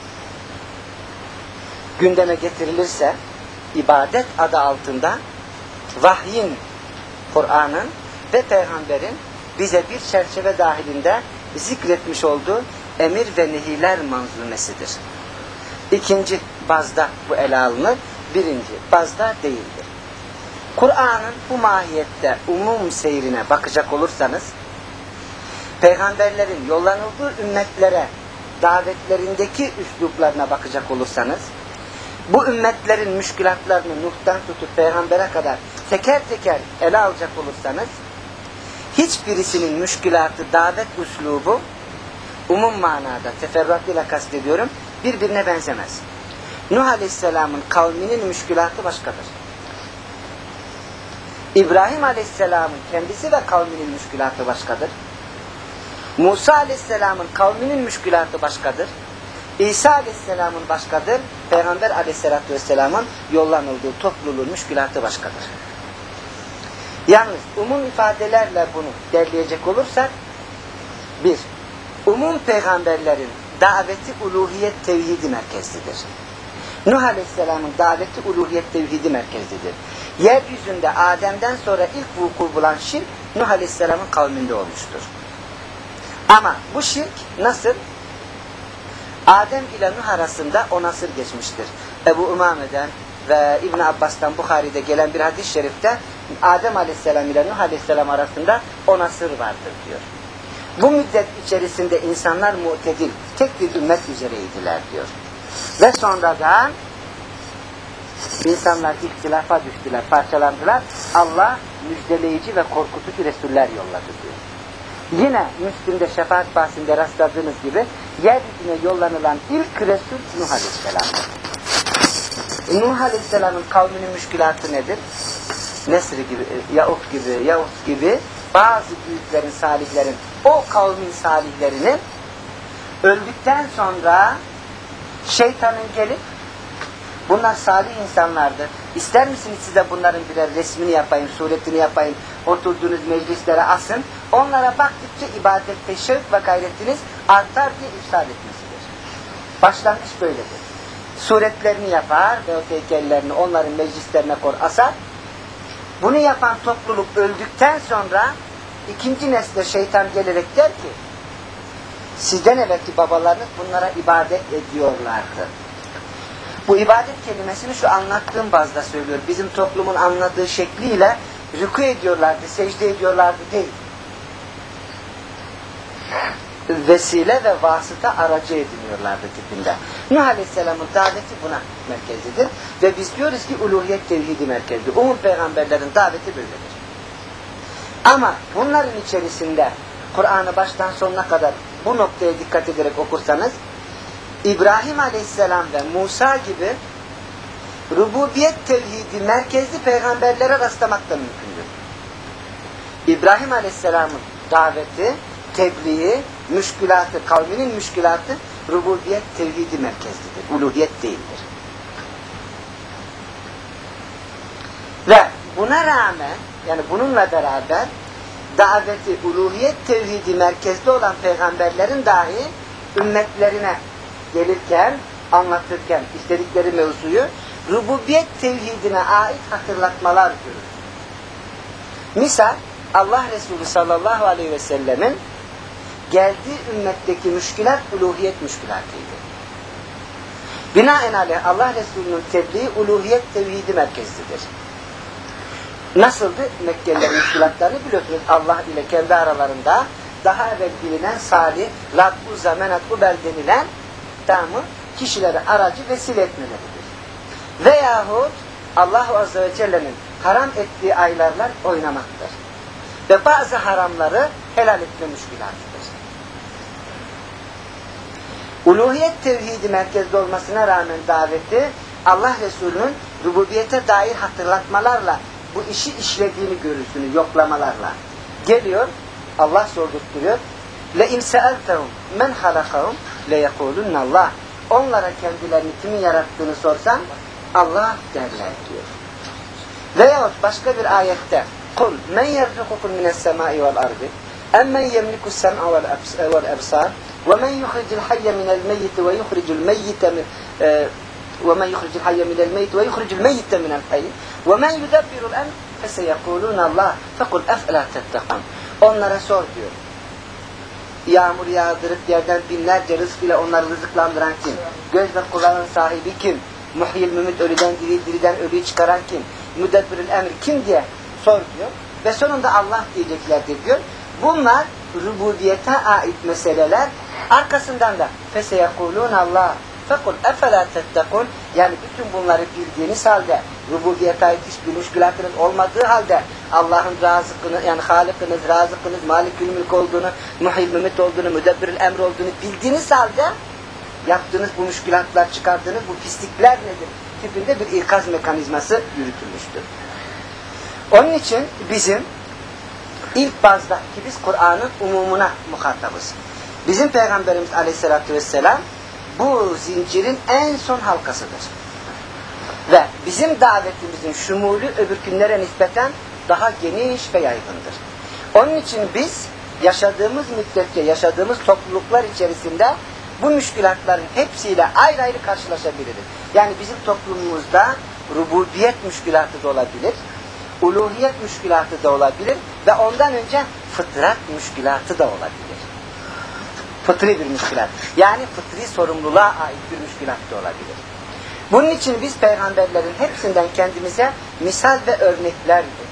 gündeme getirilirse ibadet adı altında vahyin, Kur'an'ın ve Peygamber'in bize bir çerçeve dahilinde zikretmiş olduğu emir ve nehiler manzumesidir. İkinci bazda bu ele alınır, birinci bazda değildir. Kur'an'ın bu mahiyette umum seyrine bakacak olursanız, peygamberlerin yollanıldığı ümmetlere davetlerindeki üsluplarına bakacak olursanız, bu ümmetlerin müşkülatlarını Nuh'tan tutup peygambere kadar teker teker ele alacak olursanız, hiçbirisinin müşkülatı, davet üslubu umum manada, teferruatıyla kastediyorum, birbirine benzemez. Nuh Aleyhisselam'ın kavminin müşkülatı başkadır. İbrahim Aleyhisselam'ın kendisi ve kavminin müşkülatı başkadır. Musa Aleyhisselam'ın kavminin müşkülatı başkadır. İsa Aleyhisselam'ın başkadır. Peygamber Aleyhisselatü Vesselam'ın yollanıldığı topluluğun müşkülatı başkadır. Yalnız umum ifadelerle bunu derleyecek olursak, bir, umum peygamberlerin daveti uluhiyet tevhidi merkezlidir. Nuh Aleyhisselam'ın daveti uluhiyet tevhidi merkezlidir. Yeryüzünde Adem'den sonra ilk vuku bulan şirk Nuh Aleyhisselam'ın kavminde olmuştur. Ama bu şirk nasıl? Adem ile Nuh arasında on asır geçmiştir. Ebu Umame'den ve İbn Abbas'tan Bukhari'de gelen bir hadis-i şerifte Adem Aleyhisselam ile Nuh Aleyhisselam arasında on asır vardır diyor. Bu müddet içerisinde insanlar mu'tedil, tek bir ümmet üzereydiler diyor. Ve sonradan insanlar ihtilafa düştüler, parçalandılar. Allah müjdeleyici ve korkutucu Resuller yolladı diyor. Yine Müslim'de şefaat bahsinde rastladığınız gibi yeryüzüne yollanılan ilk Resul Nuh Aleyhisselam'dır. Nuh Aleyhisselam'ın kavminin müşkülatı nedir? Nesri gibi, Yahut gibi, Yahut gibi bazı büyüklerin, salihlerin, o kavmin salihlerinin öldükten sonra şeytanın gelip bunlar salih insanlardı. İster misiniz size bunların birer resmini yapayım, suretini yapayım, oturduğunuz meclislere asın. Onlara baktıkça ibadette şevk ve gayretiniz artar diye ifsad etmesidir. Başlangıç böyledir. Suretlerini yapar ve o heykellerini onların meclislerine kor asar. Bunu yapan topluluk öldükten sonra ikinci nesle şeytan gelerek der ki sizden evvelki babalarınız bunlara ibadet ediyorlardı. Bu ibadet kelimesini şu anlattığım bazda söylüyor. Bizim toplumun anladığı şekliyle rükû ediyorlardı, secde ediyorlardı değil. Vesile ve vasıta aracı ediniyorlardı tipinde. Nuh Aleyhisselam'ın daveti buna merkezidir. Ve biz diyoruz ki uluhiyet tevhidi merkezli. Umum peygamberlerin daveti böyledir. Ama bunların içerisinde Kur'an'ı baştan sonuna kadar bu noktaya dikkat ederek okursanız İbrahim Aleyhisselam ve Musa gibi rububiyet tevhidi merkezli peygamberlere rastlamak da mümkündür. İbrahim Aleyhisselam'ın daveti, tebliği, müşkülatı, kavminin müşkülatı rububiyet tevhidi merkezlidir. Uluhiyet değildir. Ve buna rağmen, yani bununla beraber daveti uluhiyet tevhidi merkezli olan peygamberlerin dahi ümmetlerine gelirken, anlatırken istedikleri mevzuyu rububiyet tevhidine ait hatırlatmalar görür. Misal Allah Resulü sallallahu aleyhi ve sellemin geldiği ümmetteki müşkülat uluhiyet müşkülatıydı. Binaenaleyh Allah Resulü'nün tebliği uluhiyet tevhidi merkezlidir. Nasıldı? Mekkelilerin müşkülatlarını biliyorsunuz. Allah ile kendi aralarında daha evvel bilinen salih, Rabbu Zamenat Ubel denilen tamamı kişileri aracı vesile etmeleridir. Veyahut Allah Azze ve Celle'nin haram ettiği aylarla oynamaktır. Ve bazı haramları helal etme müşkülatıdır. Uluhiyet tevhidi merkezde olmasına rağmen daveti Allah Resulü'nün rububiyete dair hatırlatmalarla bu işi işlediğini görürsünüz, yoklamalarla. Geliyor, Allah sordurtturuyor. لَاِنْ سَأَلْتَهُمْ مَنْ خَلَقَهُمْ لَيَقُولُنَّ اللّٰهِ Onlara kendilerini kimin yarattığını sorsan Allah derler diyor. Veyahut başka bir ayette قُلْ مَنْ يَرْزُقُكُمْ مِنَ السَّمَاءِ وَالْأَرْضِ اَمَّنْ يَمْلِكُ السَّمْعَ وَالْأَبْصَارِ وَمَنْ يُخْرِجُ الْحَيَّ مِنَ الْمَيِّتِ وَيُخْرِجُ الْمَيِّتَ مِنْ وَمَنْ يُخْرِجُ الْحَيَّ مِنَ الْمَيِّتِ وَيُخْرِجُ الْمَيِّتَ مِنَ الْحَيِّ وَمَنْ يُدَبِّرُ الْأَمْرَ فَسَيَقُولُونَ اللّٰهِ فَقُلْ أَفْلَا تَتَّقُونَ Onlara sor diyor. Yağmur yağdırıp yerden binlerce rızk ile onları rızıklandıran kim? Göz ve kulağın sahibi kim? Muhyil mümit ölüden diri, diriden ölüyü çıkaran kim? Müdebbirül emr kim diye sor diyor. Ve sonunda Allah diyeceklerdir diyor. Bunlar rububiyete ait meseleler. Arkasından da feseyekulûn Allah fekul efela tettekûn yani bütün bunları bildiğiniz halde rububiyete ait hiçbir müşkülatınız olmadığı halde Allah'ın razıkını yani halikiniz, razıkınız, malikül mülk olduğunu, muhyil mümit olduğunu, müdebbirül emr olduğunu bildiğiniz halde yaptığınız bu müşkülatlar, çıkardığınız bu pislikler nedir? Tipinde bir ikaz mekanizması yürütülmüştür. Onun için bizim ilk bazda ki biz Kur'an'ın umumuna muhatabız. Bizim Peygamberimiz Aleyhisselatü Vesselam bu zincirin en son halkasıdır. Ve bizim davetimizin şumulü öbürkünlere nispeten daha geniş ve yaygındır. Onun için biz yaşadığımız müddetçe, yaşadığımız topluluklar içerisinde bu müşkülatların hepsiyle ayrı ayrı karşılaşabiliriz. Yani bizim toplumumuzda rububiyet müşkülatı da olabilir, uluhiyet müşkülatı da olabilir ve ondan önce fıtrat müşkülatı da olabilir. Fıtri bir müşkülat. Yani fıtri sorumluluğa ait bir müşkülat da olabilir. Bunun için biz peygamberlerin hepsinden kendimize misal ve örnekler veriyoruz.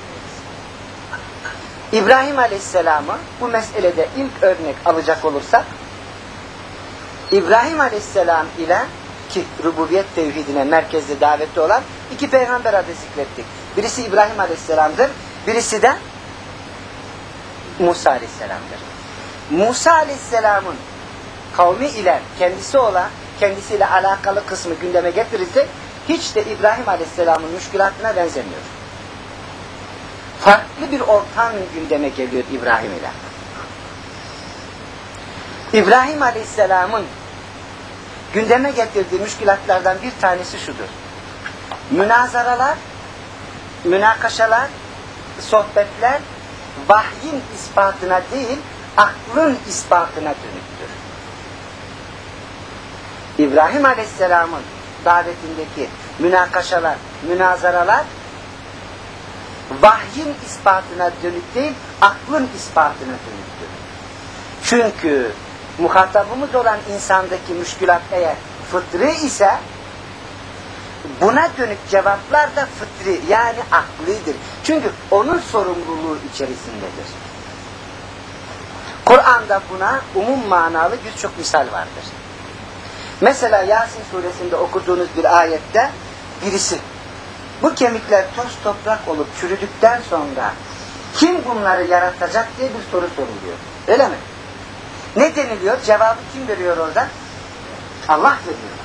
İbrahim Aleyhisselam'ı bu meselede ilk örnek alacak olursak, İbrahim Aleyhisselam ile ki rububiyet tevhidine merkezde davetli olan iki peygamber adı zikrettik. Birisi İbrahim Aleyhisselam'dır, birisi de Musa Aleyhisselam'dır. Musa Aleyhisselam'ın kavmi ile kendisi olan, kendisiyle alakalı kısmı gündeme getirirsek hiç de İbrahim Aleyhisselam'ın müşkülatına benzemiyor. Farklı bir ortam gündeme geliyor İbrahim ile. İbrahim Aleyhisselam'ın gündeme getirdiği müşkülatlardan bir tanesi şudur. Münazaralar, münakaşalar, sohbetler vahyin ispatına değil, aklın ispatına dönüktür. İbrahim Aleyhisselam'ın davetindeki münakaşalar, münazaralar vahyin ispatına dönük değil, aklın ispatına dönüktür. Çünkü muhatabımız olan insandaki müşkülat eğer fıtri ise buna dönük cevaplar da fıtri yani aklidir. Çünkü onun sorumluluğu içerisindedir. Kur'an'da buna umum manalı birçok misal vardır. Mesela Yasin suresinde okuduğunuz bir ayette birisi bu kemikler toz toprak olup çürüdükten sonra kim bunları yaratacak diye bir soru soruluyor. Öyle mi? Ne deniliyor? Cevabı kim veriyor orada? Allah veriyor.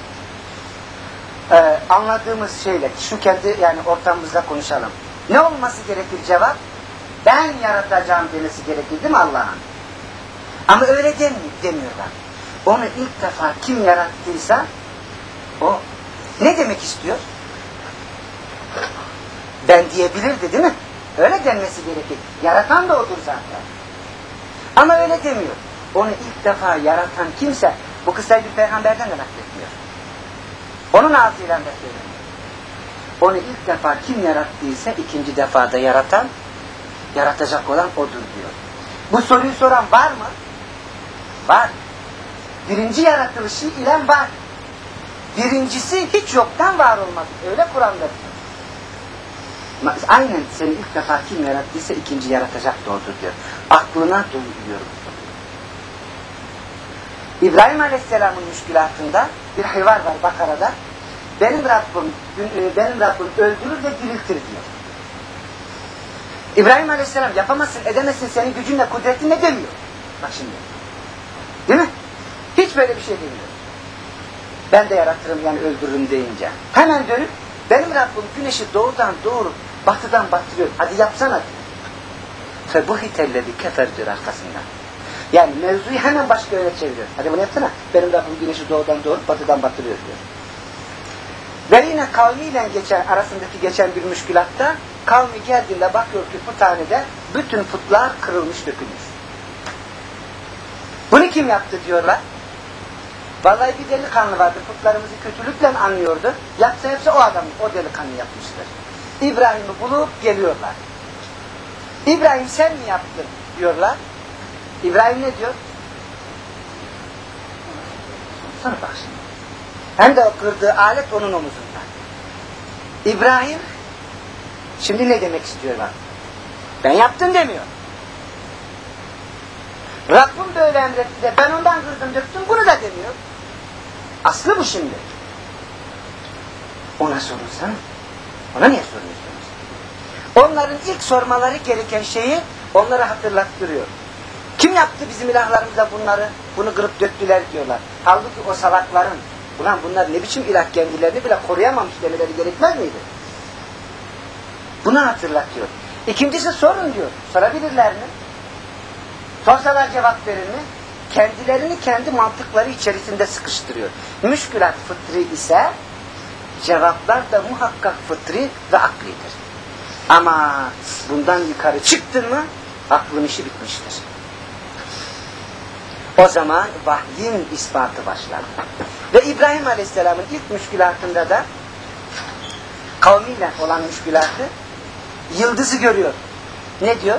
Ee, anladığımız şeyle şu kendi yani ortamımızda konuşalım. Ne olması gerekir cevap? Ben yaratacağım demesi gerekir değil mi Allah'ın? Ama öyle demiyor, demiyorlar. Onu ilk defa kim yarattıysa o ne demek istiyor? Ben diyebilirdi değil mi? Öyle denmesi gerekir. Yaratan da odur zaten. Ama öyle demiyor. Onu ilk defa yaratan kimse bu kıssayı bir peygamberden de nakletmiyor. Onun ağzıyla da söylemiyor. Onu ilk defa kim yarattıysa ikinci defada yaratan, yaratacak olan odur diyor. Bu soruyu soran var mı? Var. Birinci yaratılışı ile var. Birincisi hiç yoktan var olmak. Öyle Kur'an'da diyor. Aynen seni ilk defa kim yarattıysa ikinci yaratacak da odur diyor. Aklına duyuyor. İbrahim Aleyhisselam'ın müşkülatında bir hayvar var Bakara'da. Benim Rabbim, benim Rabbim öldürür ve diriltir diyor. İbrahim Aleyhisselam yapamazsın, edemezsin, senin gücünle, kudretinle demiyor. Bak şimdi. Değil mi? Hiç böyle bir şey demiyor. Ben de yaratırım yani öldürürüm deyince. Hemen dönüp benim Rabbim güneşi doğudan doğru, batıdan batırıyor. Hadi yapsana diyor. Febuhitellezi kefer diyor arkasından. Yani mevzuyu hemen başka yöne çeviriyor. Hadi bunu yapsana. Benim Rabbim güneşi doğudan doğru, batıdan batırıyor diyor. Ve yine kavmiyle geçen, arasındaki geçen bir müşkülatta kavmi geldiğinde bakıyor ki puthanede bütün putlar kırılmış, dökülmüş. Bunu kim yaptı diyorlar. Vallahi bir delikanlı vardı, putlarımızı kötülükle anlıyordu. Yapsa yapsa o adam, o delikanlı yapmıştır. İbrahim'i bulup geliyorlar. İbrahim sen mi yaptın diyorlar. İbrahim ne diyor? Sana bak şimdi. Hem de o kırdığı alet onun omuzunda. İbrahim şimdi ne demek istiyor bak? Ben yaptım demiyor. Rabbim böyle emretti de ben ondan kırdım döktüm bunu da demiyor. Aslı bu şimdi. Ona sorursan ona niye soruyorsunuz? Onların ilk sormaları gereken şeyi onlara hatırlattırıyor. Kim yaptı bizim ilahlarımıza bunları? Bunu kırıp döktüler diyorlar. Halbuki o salakların ulan bunlar ne biçim ilah kendilerini bile koruyamamış demeleri gerekmez miydi? Bunu hatırlatıyor. İkincisi sorun diyor. Sorabilirler mi? Sorsalar cevap verir mi? Kendilerini kendi mantıkları içerisinde sıkıştırıyor. Müşkülat fıtri ise cevaplar da muhakkak fıtri ve aklidir. Ama bundan yukarı çıktın mı aklın işi bitmiştir. O zaman vahyin ispatı başlar. Ve İbrahim Aleyhisselam'ın ilk müşkülatında da kavmiyle olan müşkülatı yıldızı görüyor. Ne diyor?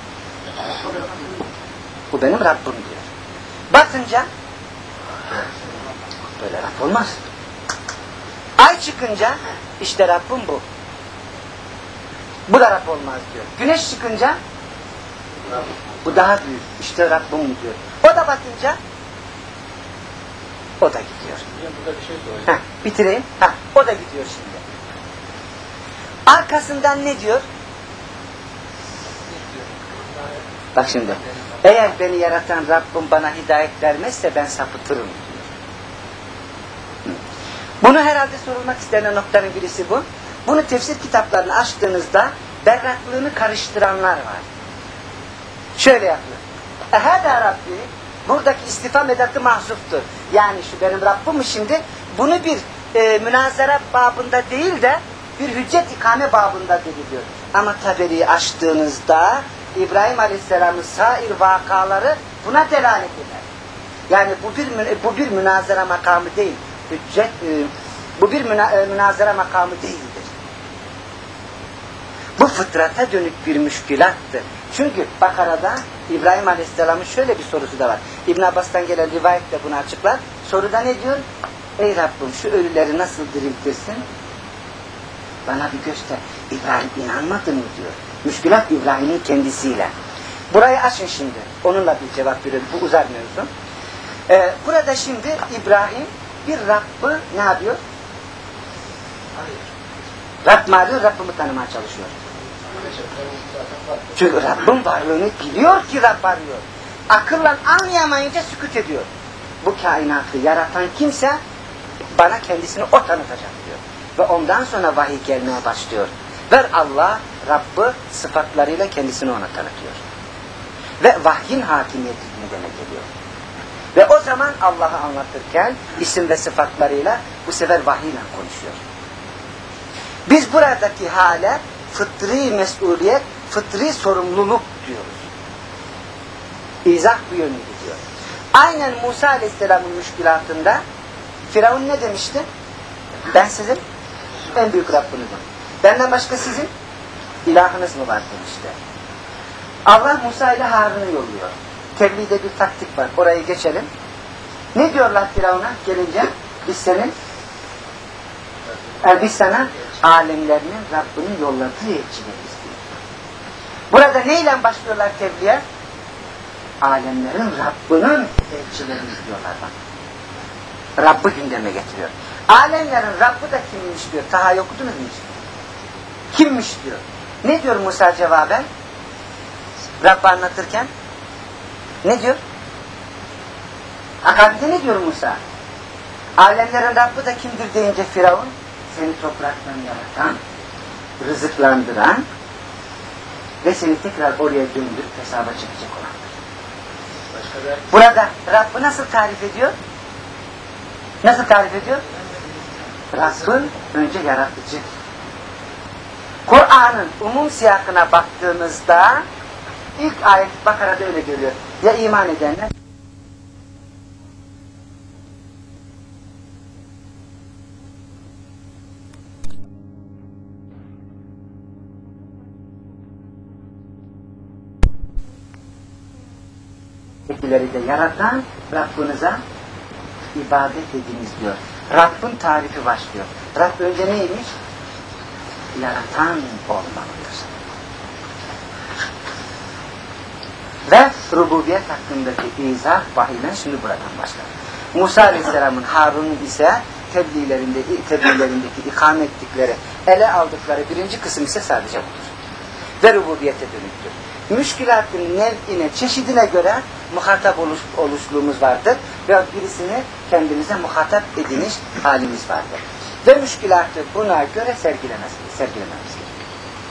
Bu benim Rabbim diyor. Bakınca böyle Rab olmaz. Ay çıkınca işte Rabbim bu. Bu da Rab olmaz diyor. Güneş çıkınca bu daha büyük. İşte Rabbim diyor. O da batınca o da gidiyor. Burada bir şey sorayım. Heh, bitireyim. Heh, o da gidiyor şimdi. Arkasından ne diyor? Bak şimdi. Eğer beni yaratan Rabbim bana hidayet vermezse ben sapıtırım diyor. Bunu herhalde sorulmak istenen noktanın birisi bu. Bunu tefsir kitaplarını açtığınızda berraklığını karıştıranlar var. Şöyle yapıyor. Ehâdâ Rabbi, buradaki istifam edatı mahzuftur. Yani şu benim Rabbim şimdi bunu bir e, münazara babında değil de bir hüccet ikame babında deliliyor. Ama Taberi'yi açtığınızda İbrahim Aleyhisselam'ın sair vakaları buna delalet eder. Yani bu bir bu bir münazara makamı değil. Hüccet e, bu bir müna, e, münazara makamı değildir. Bu fıtrata dönük bir müşkülattır. Çünkü Bakara'da İbrahim Aleyhisselam'ın şöyle bir sorusu da var. İbn Abbas'tan gelen rivayet de bunu açıklar. Soruda ne diyor? Ey Rabbim şu ölüleri nasıl diriltirsin? Bana bir göster. İbrahim inanmadın mı diyor. Müşkülat İbrahim'in kendisiyle. Burayı açın şimdi. Onunla bir cevap veriyorum. Bu uzar mevzu. Ee, burada şimdi İbrahim bir Rabb'ı ne yapıyor? Rabb mi arıyor? Rabb'ımı tanımaya çalışıyor. Çünkü Rabb'in varlığını biliyor ki Rabb arıyor. Akılla anlayamayınca sükut ediyor. Bu kainatı yaratan kimse bana kendisini o tanıtacak diyor. Ve ondan sonra vahiy gelmeye başlıyor. Ve Allah Rabb'ı sıfatlarıyla kendisini ona tanıtıyor. Ve vahyin hakimiyeti gündeme geliyor. Ve o zaman Allah'ı anlatırken isim ve sıfatlarıyla bu sefer vahiyle konuşuyor. Biz buradaki hale fıtri mesuliyet, fıtri sorumluluk diyoruz. İzah bu yönü gidiyor. Aynen Musa Aleyhisselam'ın müşkülatında Firavun ne demişti? Ben sizin en büyük Rabbinizim. Benden başka sizin ilahınız mı var demişti. Allah Musa ile Harun'u yolluyor. Tebliğde bir taktik var. Orayı geçelim. Ne diyorlar Firavun'a gelince? Biz senin yani biz sana alemlerinin Rabbinin yolladığı elçileriz diyor. Burada neyle başlıyorlar tebliğe? Alemlerin Rabbinin elçileriz diyorlar bak. Rabb'ı gündeme getiriyor. Alemlerin Rabb'ı da kimmiş diyor. Taha'yı okudunuz mu hiç? Kimmiş diyor. Ne diyor Musa cevaben? Rabb'ı anlatırken ne diyor? Akabinde ne diyor Musa? Alemlerin Rabb'ı da kimdir deyince Firavun seni topraktan yaratan, rızıklandıran ve seni tekrar oraya döndürüp hesaba çekecek olandır. Burada Rabb'ı nasıl tarif ediyor? Nasıl tarif ediyor? Rabb'ın önce yaratıcı. Kur'an'ın umum siyakına baktığımızda ilk ayet Bakara'da öyle görüyor. Ya iman edenler etkileri de yaratan Rabbinize ibadet ediniz diyor. Rabbin tarifi başlıyor. Rabb önce neymiş? Yaratan olmalıdır. Ve rububiyet hakkındaki izah vahiyle şimdi buradan başlar. Musa Aleyhisselam'ın Harun'un ise tebliğlerinde, tebliğlerindeki ikame ettikleri, ele aldıkları birinci kısım ise sadece budur. Ve rububiyete dönüktür. Müşkülatın nev'ine, çeşidine göre muhatap oluş, oluşluğumuz vardır. Ve birisini kendimize muhatap ediniş halimiz vardır. Ve müşkülatı buna göre sergilemez, sergilememiz gerekiyor.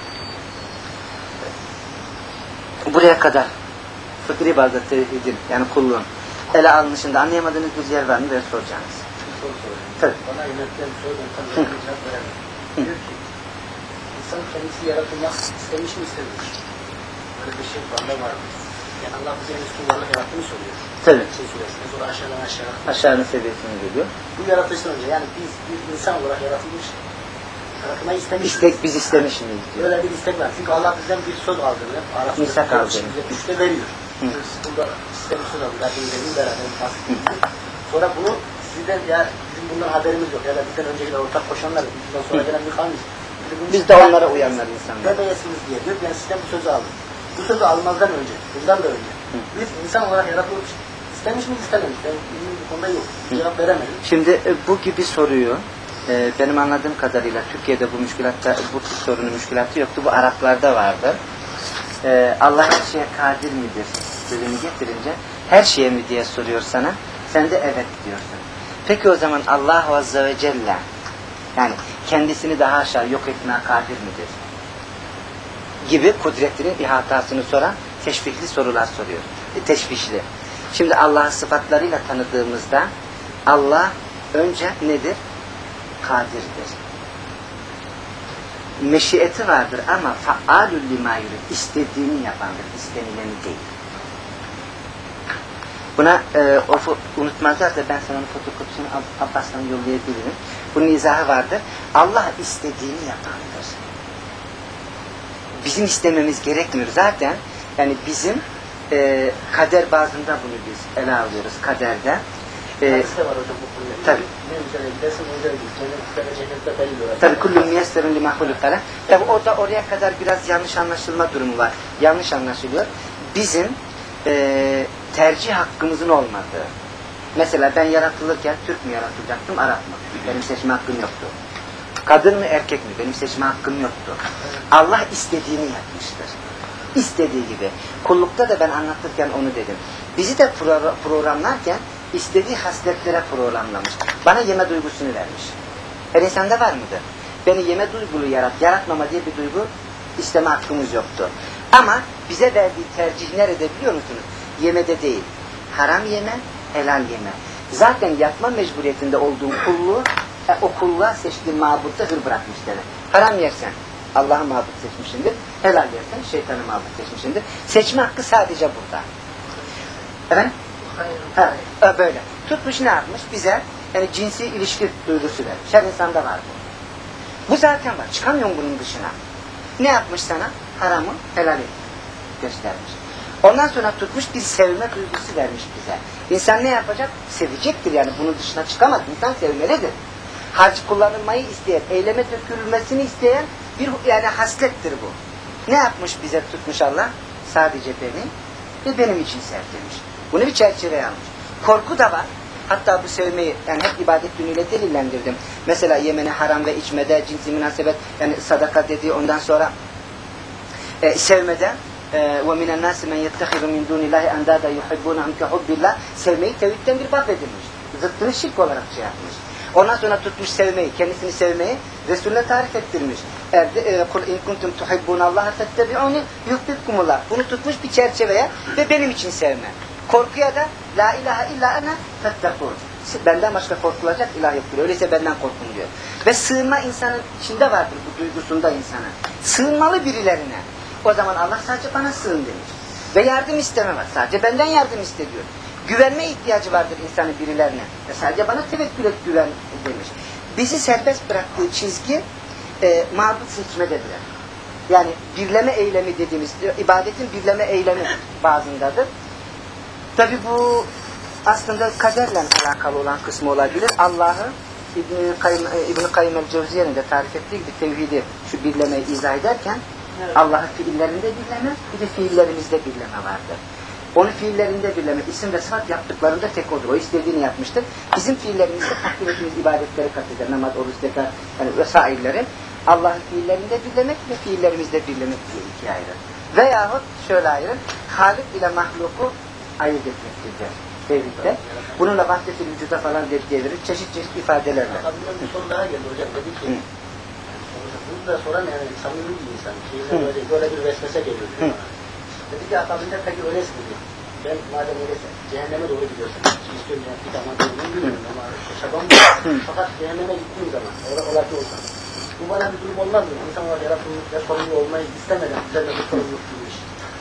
Buraya kadar fıkri bazda tevhidin, yani kulluğun ele alınışında anlayamadığınız bir yer var mı? Ve soracağınız. Bir soru sorayım. Tabii. Bana yönetilen bir soru, ben tam bir cevap veremem. Diyor ki, insan kendisi yaratılmak istemiş mi istemiş? Böyle bir şey bende var mı? yaratırken Allah bize en üstün varlık yarattığını söylüyor. Tabii. Şey suresinde sonra aşağıdan aşağı. Aşağının seviyesine geliyor. Bu yaratıştan önce yani biz bir insan olarak yaratılmış. Yaratılmayı istemiş. İstek biz istemiş miyiz diyor. Böyle bir istek var. Çünkü Allah bizden bir söz aldığını, misak aldığını. Üçte veriyor. Hı. Siz burada sistemi söz alın. Rabbimizin beraber bahsettiğiniz. Sonra bunu sizden ya bizim bundan haberimiz yok. Ya da bizden öncekiler ortak koşanlar, bizden sonra gelen bir kavmiz. Biz de onlara uyanlar insanlar. Bebeğesiniz diye diyor. Ben sizden bu sözü aldım. Bu sözü almazdan önce, bundan da önce. Hı. Biz insan olarak yaratılmış. İstemiş miyiz, istememiş. Ben bilmiyorum bu konuda yok. Cevap veremedim. Şimdi bu gibi soruyu e, benim anladığım kadarıyla Türkiye'de bu müşkülatta, bu sorunun müşkülatı yoktu. Bu Araplarda vardı. E, Allah her şeye kadir midir sözünü getirince her şeye mi diye soruyor sana. Sen de evet diyorsun. Peki o zaman Allah Azze ve Celle yani kendisini daha aşağı yok etmeye kadir midir? Gibi kudretinin ihatasını soran teşbihli sorular soruyor. E, teşbihli. Şimdi Allah'ı sıfatlarıyla tanıdığımızda Allah önce nedir? Kadirdir. Meşiyeti vardır ama faalül lima yurid. İstediğini yapandır. İstenileni değil. Buna e, o, unutmazlar da ben sana onun fotokopisini Abbas'tan yollayabilirim. Bunun izahı vardır. Allah istediğini yapandır. Bizim istememiz gerekmiyor. Zaten yani bizim e, kader bazında bunu biz ele alıyoruz kaderde. E, Hadis de var hocam bu konuda. Tabii. Ne üzere gidersin o üzere git. Cennette, cennette belli olarak. Tabii kullun miyesserun li mahulukala. Tabii orada oraya kadar biraz yanlış anlaşılma durumu var. Yanlış anlaşılıyor. Bizim e, tercih hakkımızın olmadığı. Mesela ben yaratılırken Türk mü yaratılacaktım, Arap mı? Benim seçme hakkım yoktu. Kadın mı, erkek mi? Benim seçme hakkım yoktu. Allah istediğini yapmıştır. İstediği gibi. Kullukta da ben anlatırken onu dedim. Bizi de pro programlarken istediği hasletlere programlamış. Bana yeme duygusunu vermiş. Her insanda var mıdır? Beni yeme duygulu yarat, yaratmama diye bir duygu isteme hakkımız yoktu. Ama bize verdiği tercih nerede biliyor musunuz? Yemede değil. Haram yeme, helal yeme. Zaten yapma mecburiyetinde olduğun kulluğu e, o kulluğa seçtiğin mabutta hır bırakmış demek. Haram yersen Allah'a mabut seçmişsindir. Helal yersen şeytanı mabut seçmişsindir. Seçme hakkı sadece burada. Efendim? Ha, böyle. Tutmuş ne yapmış? Bize yani cinsi ilişki duygusu vermiş. Her insanda var bu. Bu zaten var. Çıkamıyorum bunun dışına. Ne yapmış sana? Haramı helal göstermiş. Ondan sonra tutmuş bir sevme duygusu vermiş bize. İnsan ne yapacak? Sevecektir yani. Bunun dışına çıkamaz. İnsan sevmelidir. Harç kullanılmayı isteyen, eyleme dökülmesini isteyen bir yani haslettir bu. Ne yapmış bize tutmuş Allah? Sadece benim ve benim için sevdirmiş. Bunu bir çerçeveye almış. Korku da var. Hatta bu sevmeyi yani hep ibadet yönüyle delillendirdim. Mesela yemene haram ve içmede cinsi münasebet yani sadaka dediği ondan sonra e, sevmede وَمِنَ النَّاسِ مَنْ يَتَّخِذُ مِنْ دُونِ اللّٰهِ اَنْدَادًا يُحِبُّونَهُمْ كَحُبِّ اللّٰهِ sevmeyi tevhidden bir bab edilmiş. Zıttını şirk olarak şey yapmış. Ondan sonra tutmuş sevmeyi, kendisini sevmeyi Resulüne tarif ettirmiş. قُلْ اِنْ كُنْتُمْ تُحِبُّونَ اللّٰهَ فَاتَّبِعُونِ يُحْبِبْكُمُ اللّٰهِ bunu tutmuş bir çerçeveye ve benim için sevme. Korkuya da la ilahe illa ene fettekûn. Benden başka korkulacak ilah yoktur. Öyleyse benden korkun diyor. Ve sığınma insanın içinde vardır bu duygusunda insanın. Sığınmalı birilerine. O zaman Allah sadece bana sığın demiş. Ve yardım isteme var. Sadece benden yardım istediyor. Güvenme ihtiyacı vardır insanın birilerine. Ve sadece bana tevekkül et güven demiş. Bizi serbest bıraktığı çizgi e, mabut seçmededir. Yani birleme eylemi dediğimiz, ibadetin birleme eylemi bazındadır. Tabi bu aslında kaderle alakalı olan kısmı olabilir. Allah'ı İbn-i Kayyim, İbn-i Kayyim el-Cevziye'nin de tarif ettiği gibi tevhidi, şu birlemeyi izah ederken evet. Allah'ı fiillerinde birleme, bir de fiillerimizde birleme vardır. Onu fiillerinde birleme, isim ve sıfat yaptıklarında tek odur. O istediğini yapmıştır. Bizim fiillerimizde takdir ettiğimiz ibadetleri kateder. Namaz, oruç, zekat yani vesairleri. Allah'ı fiillerinde birlemek ve fiillerimizde birlemek diye ikiye ayırır. Veyahut şöyle ayırır. Halik ile mahluku ayırt etmektir. Tevhidde. Bununla vahdeti vücuda falan devirir. Çeşit çeşit ifadelerle. Akabından bir soru daha geldi hocam. Dedi ki, Hı. bunu da soran yani samimi bir insan. Şeyden böyle, böyle bir vesvese geliyor. Hı. Dedi ki akabinde peki öylesin diyor. Ben madem öyleyse cehenneme doğru gidiyorsun. İstiyorum yani bir zaman doğru bilmiyorum ama şabam fakat cehenneme gittiğim zaman orada olaki olsam. Bu bana bir durum olmaz mı? İnsan olarak yaratılmış ve sorumlu olmayı istemeden üzerine bir sorumluluk duymuş.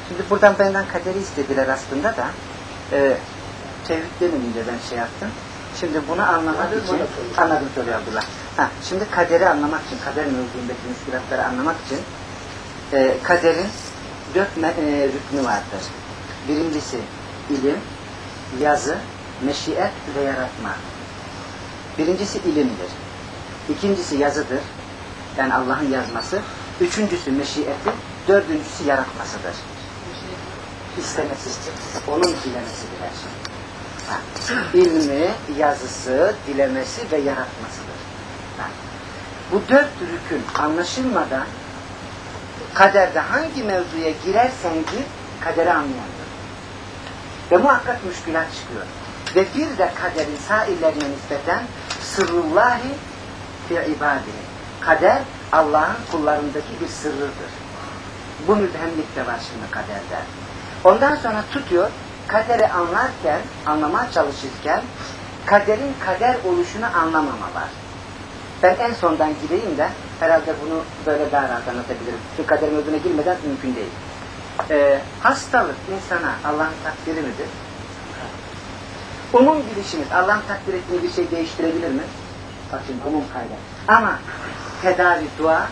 Şimdi buradan benden kaderi istediler aslında da e, tevhid denince ben şey yaptım. Şimdi bunu anlamak için, anladım soruyor Abdullah. Ha, şimdi kaderi anlamak için, kader mevzuundaki müşkilatları anlamak için e, kaderin dört me, e, rüknü vardır. Birincisi ilim, yazı, meşiyet ve yaratma. Birincisi ilimdir. İkincisi yazıdır. Yani Allah'ın yazması. Üçüncüsü meşiyeti. Dördüncüsü yaratmasıdır. İstemesi, onun dilemesidir her şey. Ha. İlmi, yazısı, dilemesi ve yaratmasıdır. Ha. Bu dört rükün anlaşılmadan kaderde hangi mevzuya girersen gir, kaderi anlayamıyor. Ve muhakkak müşkülat çıkıyor. Ve bir de kaderin sairlerine nispeten sırrullahi fi ibadihi. Kader Allah'ın kullarındaki bir sırrıdır. Bu mübhemlik de var şimdi kaderde. Ondan sonra tutuyor, kaderi anlarken, anlamaya çalışırken kaderin kader oluşunu anlamama var. Ben en sondan gireyim de herhalde bunu böyle daha rahat anlatabilirim. Çünkü kaderin özüne girmeden mümkün değil. Ee, hastalık insana Allah'ın takdiri midir? Umum bilişimiz Allah'ın takdir ettiği bir şey değiştirebilir mi? Bak şimdi umum kayda. Ama tedavi, dua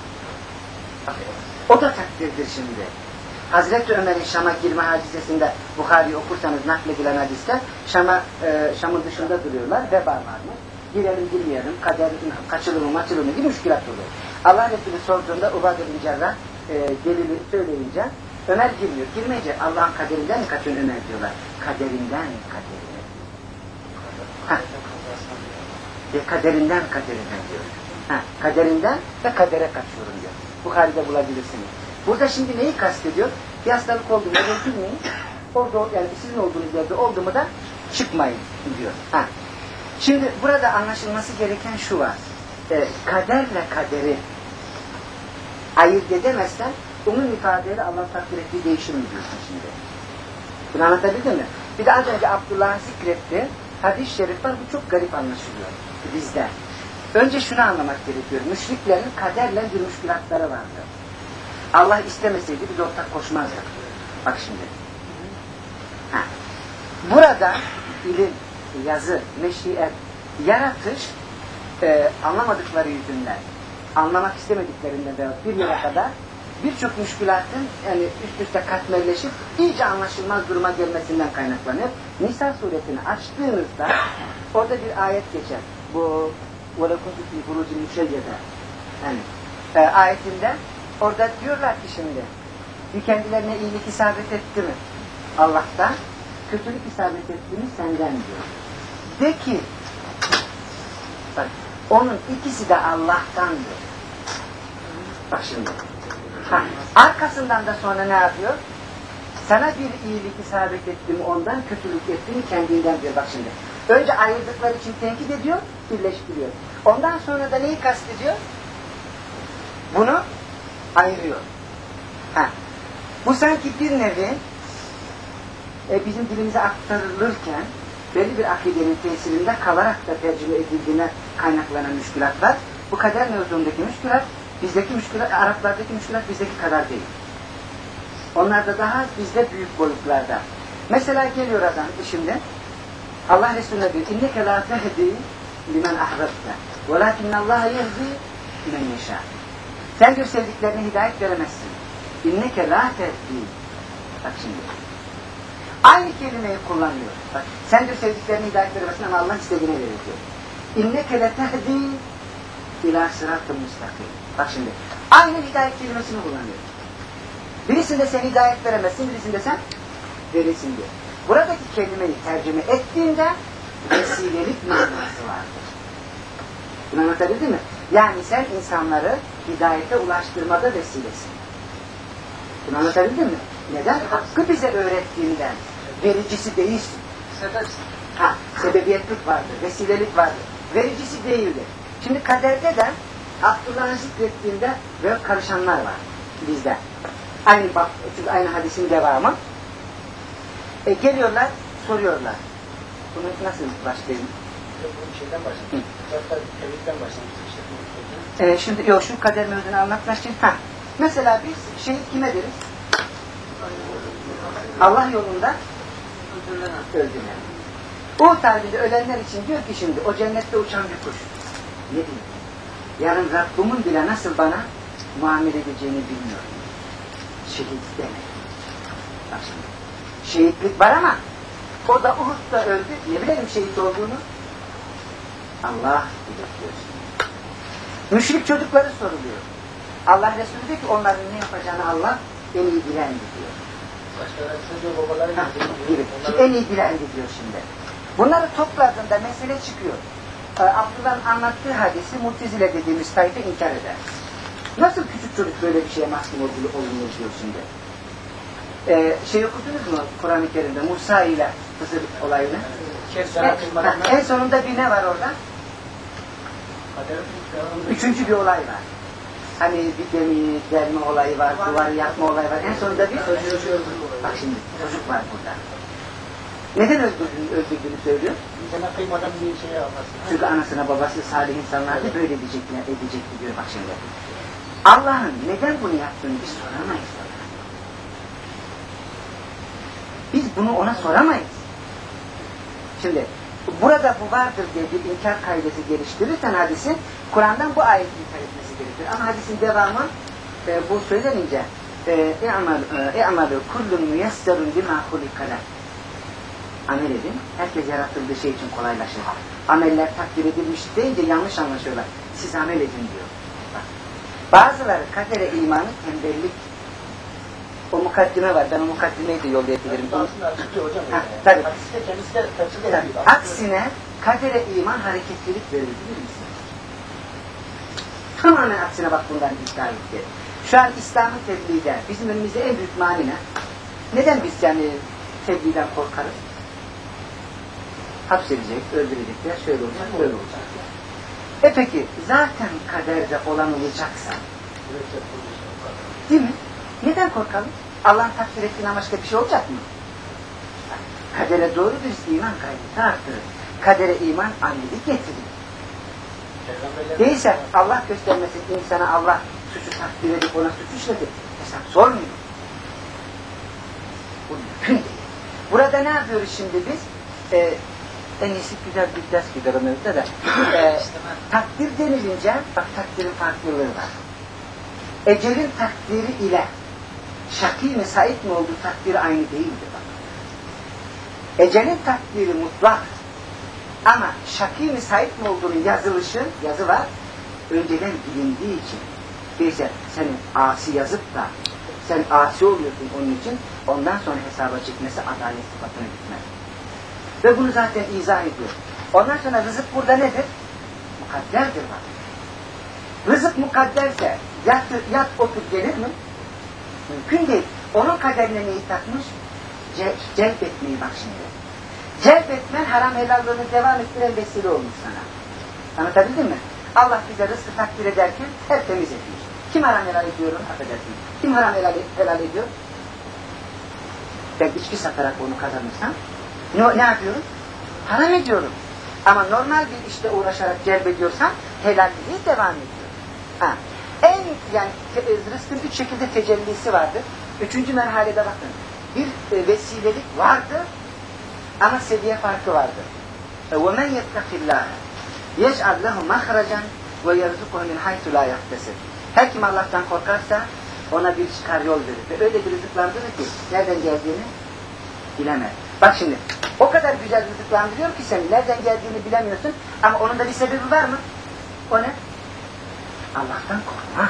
o da takdirdir şimdi. Hazreti Ömer'in Şam'a girme hadisesinde Bukhari'yi okursanız nakledilen hadiste Şam'a, e, Şam'ın dışında duruyorlar. Veba varmış. Girelim girmeyelim, kader kaçılır mı maçılır mı gibi müşkilat oluyor. Allah Resulü sorduğunda Ubade bin Cerrah e, delili söyleyince Ömer girmiyor. Girmeyince Allah'ın kaderinden mi kaçıyorsun Ömer diyorlar. Kaderinden kaderine. Ha. De kaderinden kaderinden diyor. Ha. Kaderinden ve kadere kaçıyorum diyor. Bukhari'de bulabilirsiniz. Burada şimdi neyi kastediyor? Bir hastalık oldu mu girmeyin. Orada yani sizin olduğunuz yerde oldu mu da çıkmayın diyor. Ha. Şimdi burada anlaşılması gereken şu var. E, kaderle kaderi ayırt edemezsen onun ifadeleri Allah'ın takdir ettiği değişir mi diyorsun şimdi? Bunu anlatabildim mi? Bir de az önce Abdullah'ın zikretti. Hadis-i şerif var. Bu çok garip anlaşılıyor bizde. Önce şunu anlamak gerekiyor. Müşriklerin kaderle bir müşkilatları vardı. Allah istemeseydi biz ortak koşmazdık. Bak şimdi. Ha. Burada ilim, yazı, meşiyet, yaratış e, anlamadıkları yüzünden, anlamak istemediklerinden de bir yere kadar birçok müşkülatın yani üst üste katmerleşip iyice anlaşılmaz duruma gelmesinden kaynaklanıyor. Nisa suresini açtığınızda orada bir ayet geçer. Bu وَلَكُنْتُ فِي بُرُوجٍ مُشَيَّدًا yani e, ayetinde orada diyorlar ki şimdi bir kendilerine iyilik isabet etti mi? Allah'tan kötülük isabet etti mi? Senden diyor. De ki bak, onun ikisi de Allah'tandır. Bak şimdi. Ha, arkasından da sonra ne yapıyor? Sana bir iyilik isabet etti mi ondan, kötülük etti mi kendinden diyor. Bak şimdi. Önce ayırdıkları için tenkit ediyor, birleştiriyor. Ondan sonra da neyi kastediyor? Bunu ayırıyor. Ha. Bu sanki bir nevi e, bizim dilimize aktarılırken belli bir akidenin tesirinde kalarak da tercüme edildiğine kaynaklanan müşkülatlar. Bu kader mevzuundaki müşkülat, bizdeki müşkülat, Araplardaki müşkülat bizdeki kadar değil. Onlar da daha bizde büyük boyutlarda. Mesela geliyor adam şimdi, Allah Resulüne diyor, İnneke la tehdi limen ahbabte velakinnallâhe yehdi men yeşâ. Sen diyor sevdiklerine hidayet veremezsin. İnneke la tehdi. Bak şimdi. Aynı kelimeyi kullanıyor. Bak, sen diyor sevdiklerine hidayet veremezsin ama Allah istediğine verir diyor. İnneke le tehdi ilâ sırat-ı müstakim. Bak şimdi. Aynı hidayet kelimesini kullanıyor. Birisinde sen hidayet veremezsin, birisinde sen verirsin diyor. Buradaki kelimeyi tercüme ettiğinde vesilelik manası vardır. Bunu anlatabildim mi? Yani sen insanları hidayete ulaştırmada vesilesin. Bunu anlatabildim mi? Neden? Hakkı bize öğrettiğinden vericisi değilsin. Ha, sebebiyetlik vardır, vesilelik vardır. Vericisi değildir. Şimdi kaderde de Abdullah'ın zikrettiğinde böyle karışanlar var bizde. Aynı bak, çünkü aynı hadisin devamı. E, geliyorlar, soruyorlar. Bunu nasıl başlayayım? Bu şeyden başlayayım. Hatta tevhidden başlayayım. E, şimdi yok şu kader mevzunu anlatmak için. Ha. Mesela biz şehit kime deriz? Allah yolunda öldüler. Uhud Harbi'nde ölenler için diyor ki şimdi o cennette uçan bir kuş. Ne diyeyim? Yarın Rabbimin bile nasıl bana muamele edeceğini bilmiyorum. Şehit demek. Bak şimdi. Şehitlik var ama o da Uhud'da öldü. Ne bilelim şehit olduğunu? Allah bilir diyor. Müşrik çocukları soruluyor. Allah Resulü diyor ki onların ne yapacağını Allah en iyi bilendi diyor. Ha, gibi. Ki en iyi bilendi diyor şimdi. Bunları topladığında mesele çıkıyor. Ee, Abdullah'ın anlattığı hadisi Mu'tezile dediğimiz tayfa inkar eder. Nasıl küçük çocuk böyle bir şeye mahkum olunuyor diyor şimdi. Ee, şey okudunuz mu Kur'an-ı Kerim'de Musa ile Hızır olayını? En, en sonunda bir ne var orada? Üçüncü bir olay var. Hani bir gemi delme olayı var, duvar yakma olayı var. En sonunda bir bak şimdi çocuk var burada. Neden öldürdüğünü, öldürdüğünü söylüyor? Çünkü anasına babası salih insanlardı böyle edecekler, edecekti diyor bak şimdi. Allah'ın neden bunu yaptığını biz soramayız. Biz bunu ona soramayız. Şimdi burada bu vardır diye bir inkar kaidesi geliştirirsen hadisin Kur'an'dan bu ayeti inkar etmesi gerekir. Ama hadisin devamı e, bu söylenince اِعْمَلُوا كُلُّ مُيَسَّرٌ لِمَا خُلِقَ لَهُ amel edin. Herkes yaratıldığı şey için kolaylaşır. Ameller takdir edilmiş deyince yanlış anlaşıyorlar. Siz amel edin diyor. Bak. Bazıları kadere imanı tembellik. O mukaddime var. Ben o mukaddimeyi de yollayabilirim. Ha, tabii. Tabii. Aksine kadere iman hareketlilik verir bilir misin? Tamamen aksine bak bundan iddia etti. Şu an İslam'ın tebliğde bizim önümüzde en büyük mani ne? Neden biz yani tebliğden korkarız? Hapsedecek, öldürecekler, şöyle olacak, böyle olacak. E peki, zaten kaderde olan olacaksa, değil mi? Neden korkalım? Allah'ın takdir ettiğinden başka bir şey olacak mı? Kadere doğru bir iman gayreti arttırır. Kadere iman ameli getirir. Değilse Allah göstermesin insana Allah suçu takdir edip ona suç işletir. Hesap sormuyor. Bu mümkün değil. Burada ne yapıyoruz şimdi biz? Ee, en iyisi güzel bir ders gider o mevzuda da. Ee, takdir denilince, bak takdirin farklılığı var. Ecelin takdiri ile şakî mi sait mi olduğu takdiri aynı değildir bak. Ecelin takdiri mutlak. Ama şakî mi sait mi olduğunun yazılışı, yazı var. Önceden bilindiği için. Değilse senin asi yazıp da sen asi oluyorsun onun için ondan sonra hesaba çekmesi adalet sıfatına gitmez. Ve bunu zaten izah ediyor. Ondan sonra rızık burada nedir? Mukadderdir bak. Rızık mukadderse yat, yat otur gelir mi? Mümkün değil. Onun kaderine neyi takmış? Ce, celp etmeyi bak şimdi. Celp etmen haram helallığını devam ettiren vesile olmuş sana. Anlatabildim mi? Allah bize rızkı takdir ederken tertemiz etmiş. Kim haram helal ediyor onu? Affedersin. Kim haram helal, helal ediyor? Ben içki satarak onu kazanırsam ne, ne yapıyorum? Haram ediyorum. Ama normal bir işte uğraşarak celbediyorsam helalliği devam ediyor. Ha. En yani rızkın üç şekilde tecellisi vardır. Üçüncü merhalede bakın. Bir e, vesilelik vardır ama seviye farkı vardır. وَمَنْ يَتَّقِ اللّٰهَ يَجْعَلْ لَهُ مَخْرَجًا وَيَرْزُقُهُ مِنْ حَيْثُ لَا يَحْتَسِبُ Her kim Allah'tan korkarsa ona bir çıkar yol verir. Ve öyle bir rızıklandırır ki nereden geldiğini bilemez. Bak şimdi, o kadar güzel rızıklandırıyor ki sen nereden geldiğini bilemiyorsun ama onun da bir sebebi var mı? O ne? Allah'tan korkmak.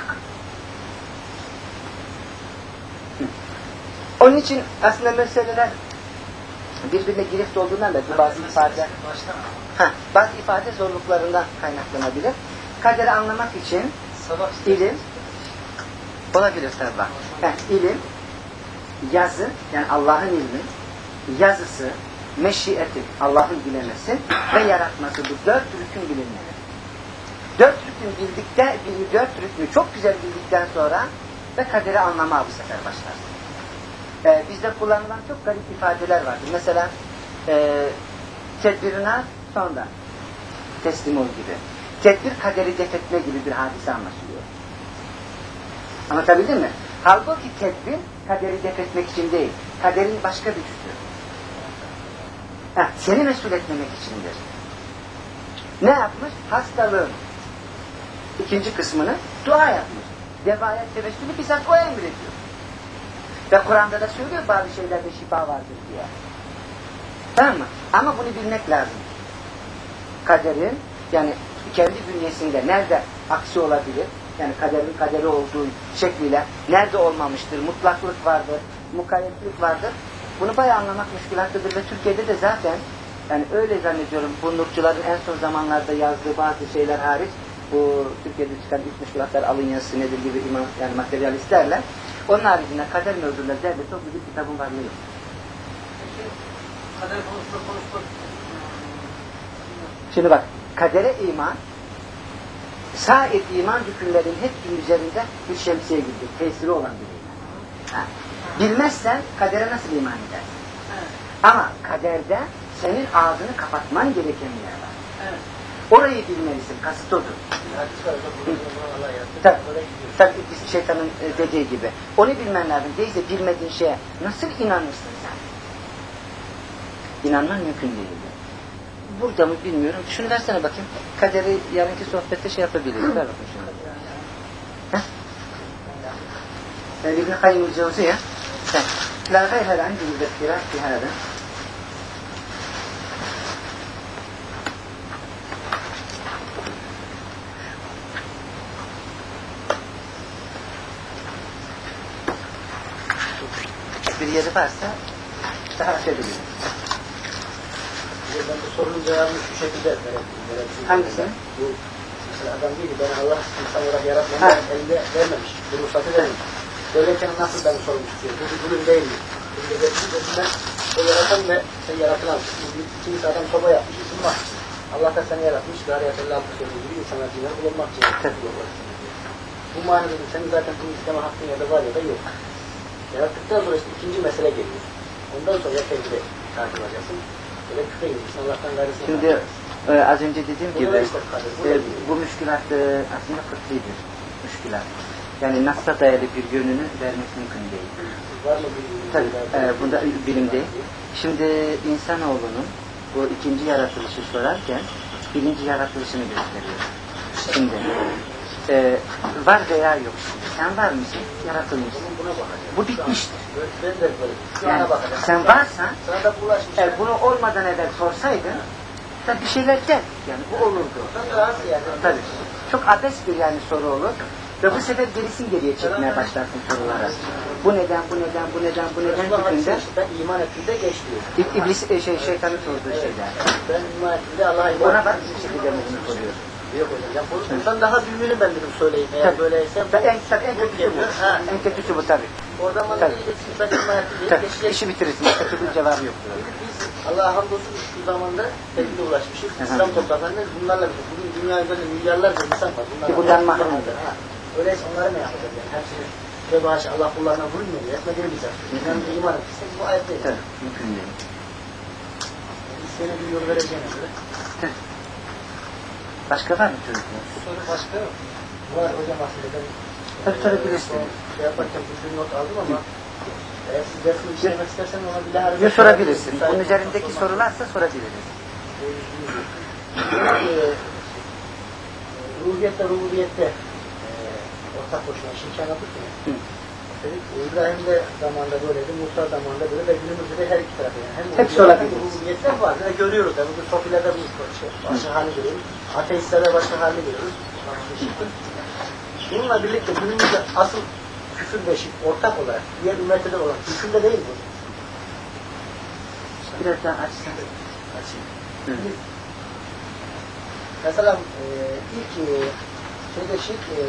Hı. Onun için aslında meseleler birbirine girift olduğundan da bazı ifade ha, bazı ifade zorluklarından kaynaklanabilir. Kaderi anlamak için ilim olabilir tabi. Yani ilim, yazı, yani Allah'ın ilmi, yazısı, meşiyeti, Allah'ın dilemesi ve yaratması bu dört rükün bilinmeli. Dört rükün bildikten, dört rükünü çok güzel bildikten sonra ve kaderi anlamaya bu sefer başlarsın. Ee, bizde kullanılan çok garip ifadeler vardır. Mesela e, tedbirine sonra teslim ol gibi. Tedbir kaderi def etme gibi bir hadise anlaşılıyor. Anlatabildim mi? Halbuki tedbir kaderi def etmek için değil. Kaderin başka bir üstü. Ha, seni mesul etmemek içindir. Ne yapmış? Hastalığın ikinci kısmını dua yapmış. Devaya tevessülü bizzat o emrediyor. Ve Kur'an'da da söylüyor bazı şeylerde şifa vardır diye. Tamam mı? Ama bunu bilmek lazım. Kaderin yani kendi bünyesinde nerede aksi olabilir? Yani kaderin kaderi olduğu şekliyle nerede olmamıştır? Mutlaklık vardır, mukayyetlik vardır. Bunu bayağı anlamak müşkilatlıdır ve Türkiye'de de zaten yani öyle zannediyorum bu nurcuların en son zamanlarda yazdığı bazı şeyler hariç bu Türkiye'de çıkan ilk müşkilatlar alın yazısı nedir gibi imam, yani materyalistlerle onun haricinde kader mevzunda derle toplu bir kitabın varlığı yok. Kader konusunda konuşmak. Şimdi bak kadere iman sair iman hükümlerin hepsi üzerinde bir şemsiye gibi tesiri olan bir iman. Ha. Bilmezsen kadere nasıl iman edersin? Evet. Ama kaderde senin ağzını kapatman gereken yer var. Evet. Orayı bilmelisin. Kasıt odur. Tabii, tabii şeytanın dediği gibi. Onu bilmen lazım. Değilse bilmediğin şeye nasıl inanırsın sen? İnanman mümkün değil. Burada mı bilmiyorum. Şunu versene bakayım. Kaderi yarınki sohbette şey yapabiliriz. Ver bakayım şunu. Heh. İbn-i Kayyum-ül Cevziye La gayre andi müzekkirat fi hâda. Bir yeri varsa daha şey edebiliriz. Ben bu sorunun cevabını şu şekilde verebilirim. Hangisi? Bu, mesela adam diyor ki ben Allah insan olarak yaratmamış, elinde vermemiş. Bu ruhsatı vermemiş. Böyleyken nasıl ben sorumlu tutuyorum? Bu bir zulüm değil mi? Şimdi de ben o yaratan ve sen yaratılan. İkimiz adam soba yapmış, isim var. Allah da seni yaratmış, Gâriyat elli altı söylediği gibi insanlar cinler bulunmak için yaratıyor. Bu manada senin zaten bunu isteme hakkın ya da var ya da yok. Yarattıktan sonra işte ikinci mesele geliyor. Ondan sonra tecrübe takip edeceksin. Şimdi e, az önce dediğim gibi e, bu müşkilat e, aslında fıkhidir. Müşkilat. Yani nasla dayalı bir yönünü vermek mümkün değil. Tabii e, bunda bilim değil. Şimdi insanoğlunun bu ikinci yaratılışı sorarken birinci yaratılışını gösteriyor. Şimdi e, var veya yok şimdi. Sen var mısın? Yaratılmışsın. Bu bitmiştir. Yani sen varsan e, bunu olmadan evvel sorsaydın tabii bir şeyler der. Yani bu olurdu. Tabii. Çok abes bir yani soru olur. Ve bu sefer gerisin geriye çekmeye başlarsın sorulara. Bu neden, bu neden, bu neden, bu neden bütünde ben iman ettiğimde geç diyor. İblis, e, şey, şeytanın sorduğu şeyler. Ben iman ettiğimde Allah'a iman ona bak bir şekilde bunu soruyor. Yok hocam. Ya bundan daha büyüğünü ben dedim söyleyeyim. Eğer tabii. Böyleyse bu, en, tabii, en kötüsü bu. Ha. En kötüsü bu tabii. Oradan bana diyeceksin ben iman ettiğimde geçecek. İşi bitirirsin. Başka türlü cevabı yok. Biz Allah'a hamdolsun şu zamanda tedbire ulaşmışız. İslam topraklarında bunlarla bir bugün dünya üzerinde milyarlarca insan var. Bunlar bundan mahrumdur. Öyleyse onlara ne yapacağız yani? Hepsini ve bağışı Allah kullarına vurmuyor. Etmediğini bize. Yani bir iman ettiysek bu ayet değil. Tabii. Mümkün değil. İsteyene bir yol vereceğine göre. Başka var mı çocuklar? Soru başka yok. Var hocam aslında ben tabii sorabilirsin. Şey yaparken bir not aldım ama eğer siz dersini işlemek istersen ona bile hareket ne sorabilirsin? Bunun üzerindeki sorularsa sorabiliriz. Ruhiyette, rububiyette ortak koşma, şirk anlattık mı? Dedik, İbrahim'de zamanında böyleydi, Musa zamanında böyle ve günümüzde de her iki tarafı yani. Hem hepsi olabilir. Rububiyetler var ve görüyoruz. Yani bu sofilerde bu şey, başka hali görüyoruz. Ateistlerde başka hali görüyoruz. Bununla birlikte günümüzde asıl küfür ve şirk ortak olarak diğer ümmetler olan küfürde değil bu. Biraz daha açsın. Açayım. Mesela e, ilk e, şeyde şirk e,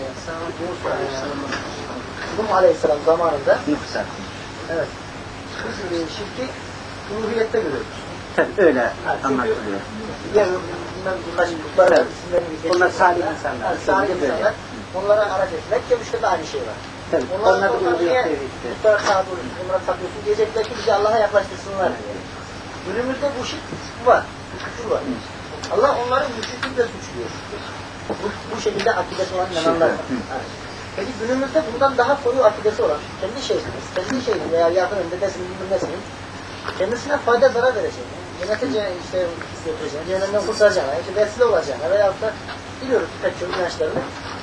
Nuh Aleyhisselam zamanında evet, biz e, şirki ruhiyette görüyoruz. Tabii öyle yani, anlatılıyor. Diğer birkaç gruplar var. Onlar salih insanlar. Salih insanlar. Onlara araç et. Mekke müşteride aynı şey var. Tabii. Onlar, onlar da onlara mutlaka sağa doğru, onlara tapıyorsun. Diyecekler ki bizi Allah'a yaklaştırsınlar diye. Günümüzde bu şirk var. Bu küfür var. Allah onların müşriklikle suçluyor. Bu, bu şekilde akidesi olan inananlar var. Evet. Peki günümüzde bundan daha koyu akidesi olan, kendi şeysiniz, kendi şeyini veya yakının, dedesinin, bilmesinin kendisine fayda zarar vereceğini, yöneteceğini, işte götüreceğini, cehennemden kurtaracağını, işte vesile olacağını veyahut da biliyoruz pek çok inançlarını.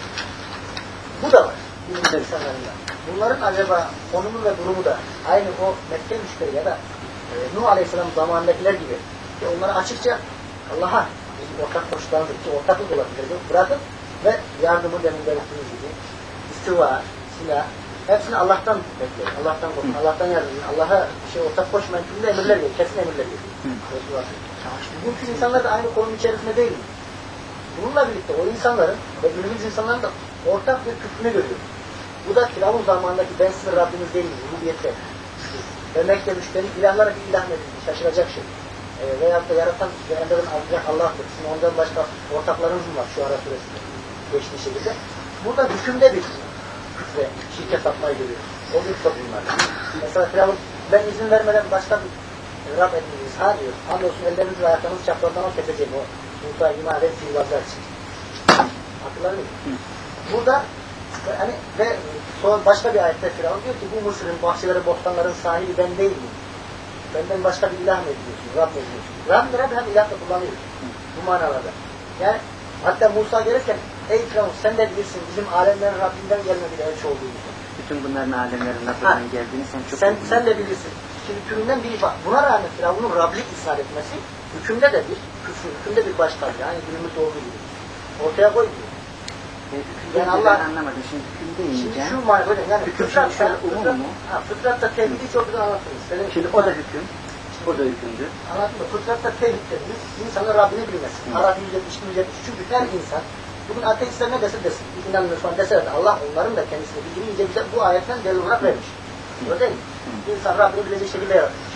Bu da var günümüzde insanlarında. Bunların acaba konumu ve durumu da aynı o Mekke müşteri ya da e, Nuh Aleyhisselam zamanındakiler gibi ki onları açıkça Allah'a ortak koşullarını ki ortaklık olabilir bırakın ve yardımı demin belirttiğiniz gibi istiva, silah hepsini Allah'tan bekleyin. Allah'tan korkun, Allah'tan yardımcı. Allah'a bir şey ortak koşmayın. Çünkü emirler geliyor. Kesin emirler geliyor. Bugünkü insanlar da aynı konunun içerisinde değil mi? Bununla birlikte o insanların ve günümüz insanların da ortak bir küfrünü görüyor. Bu da Firavun zamanındaki ben sizin Rabbiniz değilim. Rububiyette. Demek demiş benim ilahlara bir ilah nedir? Şaşıracak şey. E, veyahut da yaratan ve emreden alacak Allah'tır. Sizin ondan başka ortaklarınız mı var şu Ara suresinde geçtiği şekilde. Burada hükümde bir ve şirket satmayı görüyor. O bir toplumlar. Mesela Firavun ben izin vermeden başka bir Rab ediniz ha diyor. Andolsun ellerinizi ve ayaklarınızı çaprazdan keseceğim o Musa iman eden sihirbazlar için. Hatırlar mıyım? Burada hani ve son başka bir ayette Firavun diyor ki bu Mısır'ın bahçelerin, bostanların sahibi ben değil miyim? Benden başka bir ilah mı ediyorsun? Rab mı ediyorsun? Rab Rab hem ilah da kullanıyor. Bu manalarda. Yani hatta Musa gelirken ey Firavun sen de bilirsin bizim alemlerin Rabbinden gelme bir elçi olduğumuzu. Bütün bunların alemlerin Rabbinden geldiğini sen çok sen, iyi sen de bilirsin. Şimdi türünden bir ifade. Buna rağmen Firavun'un Rablik isnat etmesi hükümde de bir küfür, hükümde bir başkal. Yani günümüzde olduğu gibi. Ortaya koymuyor. E, yani Allah Allah anlamadım. Şimdi hüküm deyince. Şimdi şu manada yani hüküm fıtrat, şöyle fıtrat, umum mu? Ha, fıtratta tevhidi çok güzel anlattınız. Benim Şimdi o da hüküm. O da hükümdür. Anladın mı? Fıtratta tevhid dediniz. İnsanın Rabbini bilmesi. Araf yüz yetmiş yüz yetmiş. Çünkü her insan bugün ateistler ne dese desin. İnanmıyor şu an deseler de Allah onların da kendisini bildiğince bize bu ayetten delil olarak vermiş. Öyle değil mi? İnsan Rabbini bilecek şekilde yaratmış.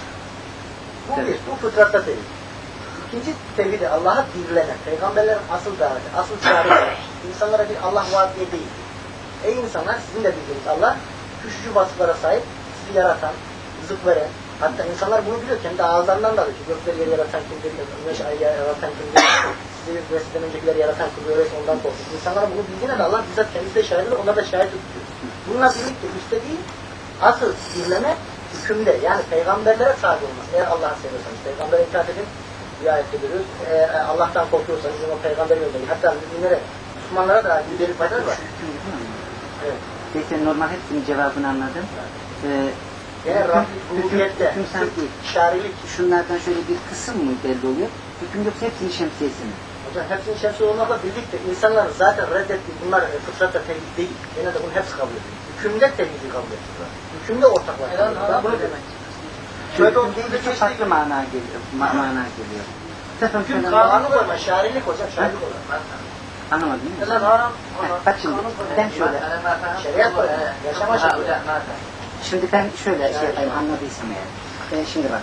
Bu bir. Bu fıtratta tevhid. İkinci tevhidi Allah'a dirilene, peygamberlerin asıl daveti, asıl çağrısı, insanlara bir Allah var diye değil. Ey insanlar sizin de bildiğiniz Allah, küçücük vasıflara sahip, sizi yaratan, rızık veren, hatta insanlar bunu biliyor, kendi ağızlarından da alıyor ki gökleri yeri yaratan kimdir, güneş ayı yaratan kimdir, sizi ve sizden öncekileri yaratan kimdir, öyleyse ondan korkun. İnsanlar bunu bildiğine de Allah bizzat kendisi de şahit ediyor, onlar da şahit tutuyor. Bununla birlikte istediği asıl dirileme hükümde, yani peygamberlere tabi olması. Eğer Allah'ı seviyorsanız, peygambere itaat edin, bir ayette görüyoruz. Eğer Allah'tan korkuyorsanız o peygamber yolundayın. Hatta müminlere, Müslümanlara da bir deli faydalar var. Evet. Peki normal hepsinin cevabını anladım. Ee, yani rububiyette, hüküm sanki şarilik. Şunlardan şöyle bir kısım mı belli oluyor? Hüküm yoksa hepsinin şemsiyesi mi? Hocam hepsinin şemsiye olmakla birlikte insanlar zaten reddettiği bunlar fıtratta tevhid değil. Yine de bunu hepsi kabul ediyor. Hükümde tevhidi kabul ediyorlar. Hükümde ortaklaşıyor. Ben bunu demek. Şöyle olduğunda çok farklı mana geliyor. Ma mana geliyor. Hüküm kanunu koyma, şarilik hocam, şarilik olarak. Anlamadım değil mi? Bak şimdi ben şöyle. Şeriat koyma, yaşama şekli. Şimdi ben şöyle şey yapayım anladıysam eğer. E, şimdi bak.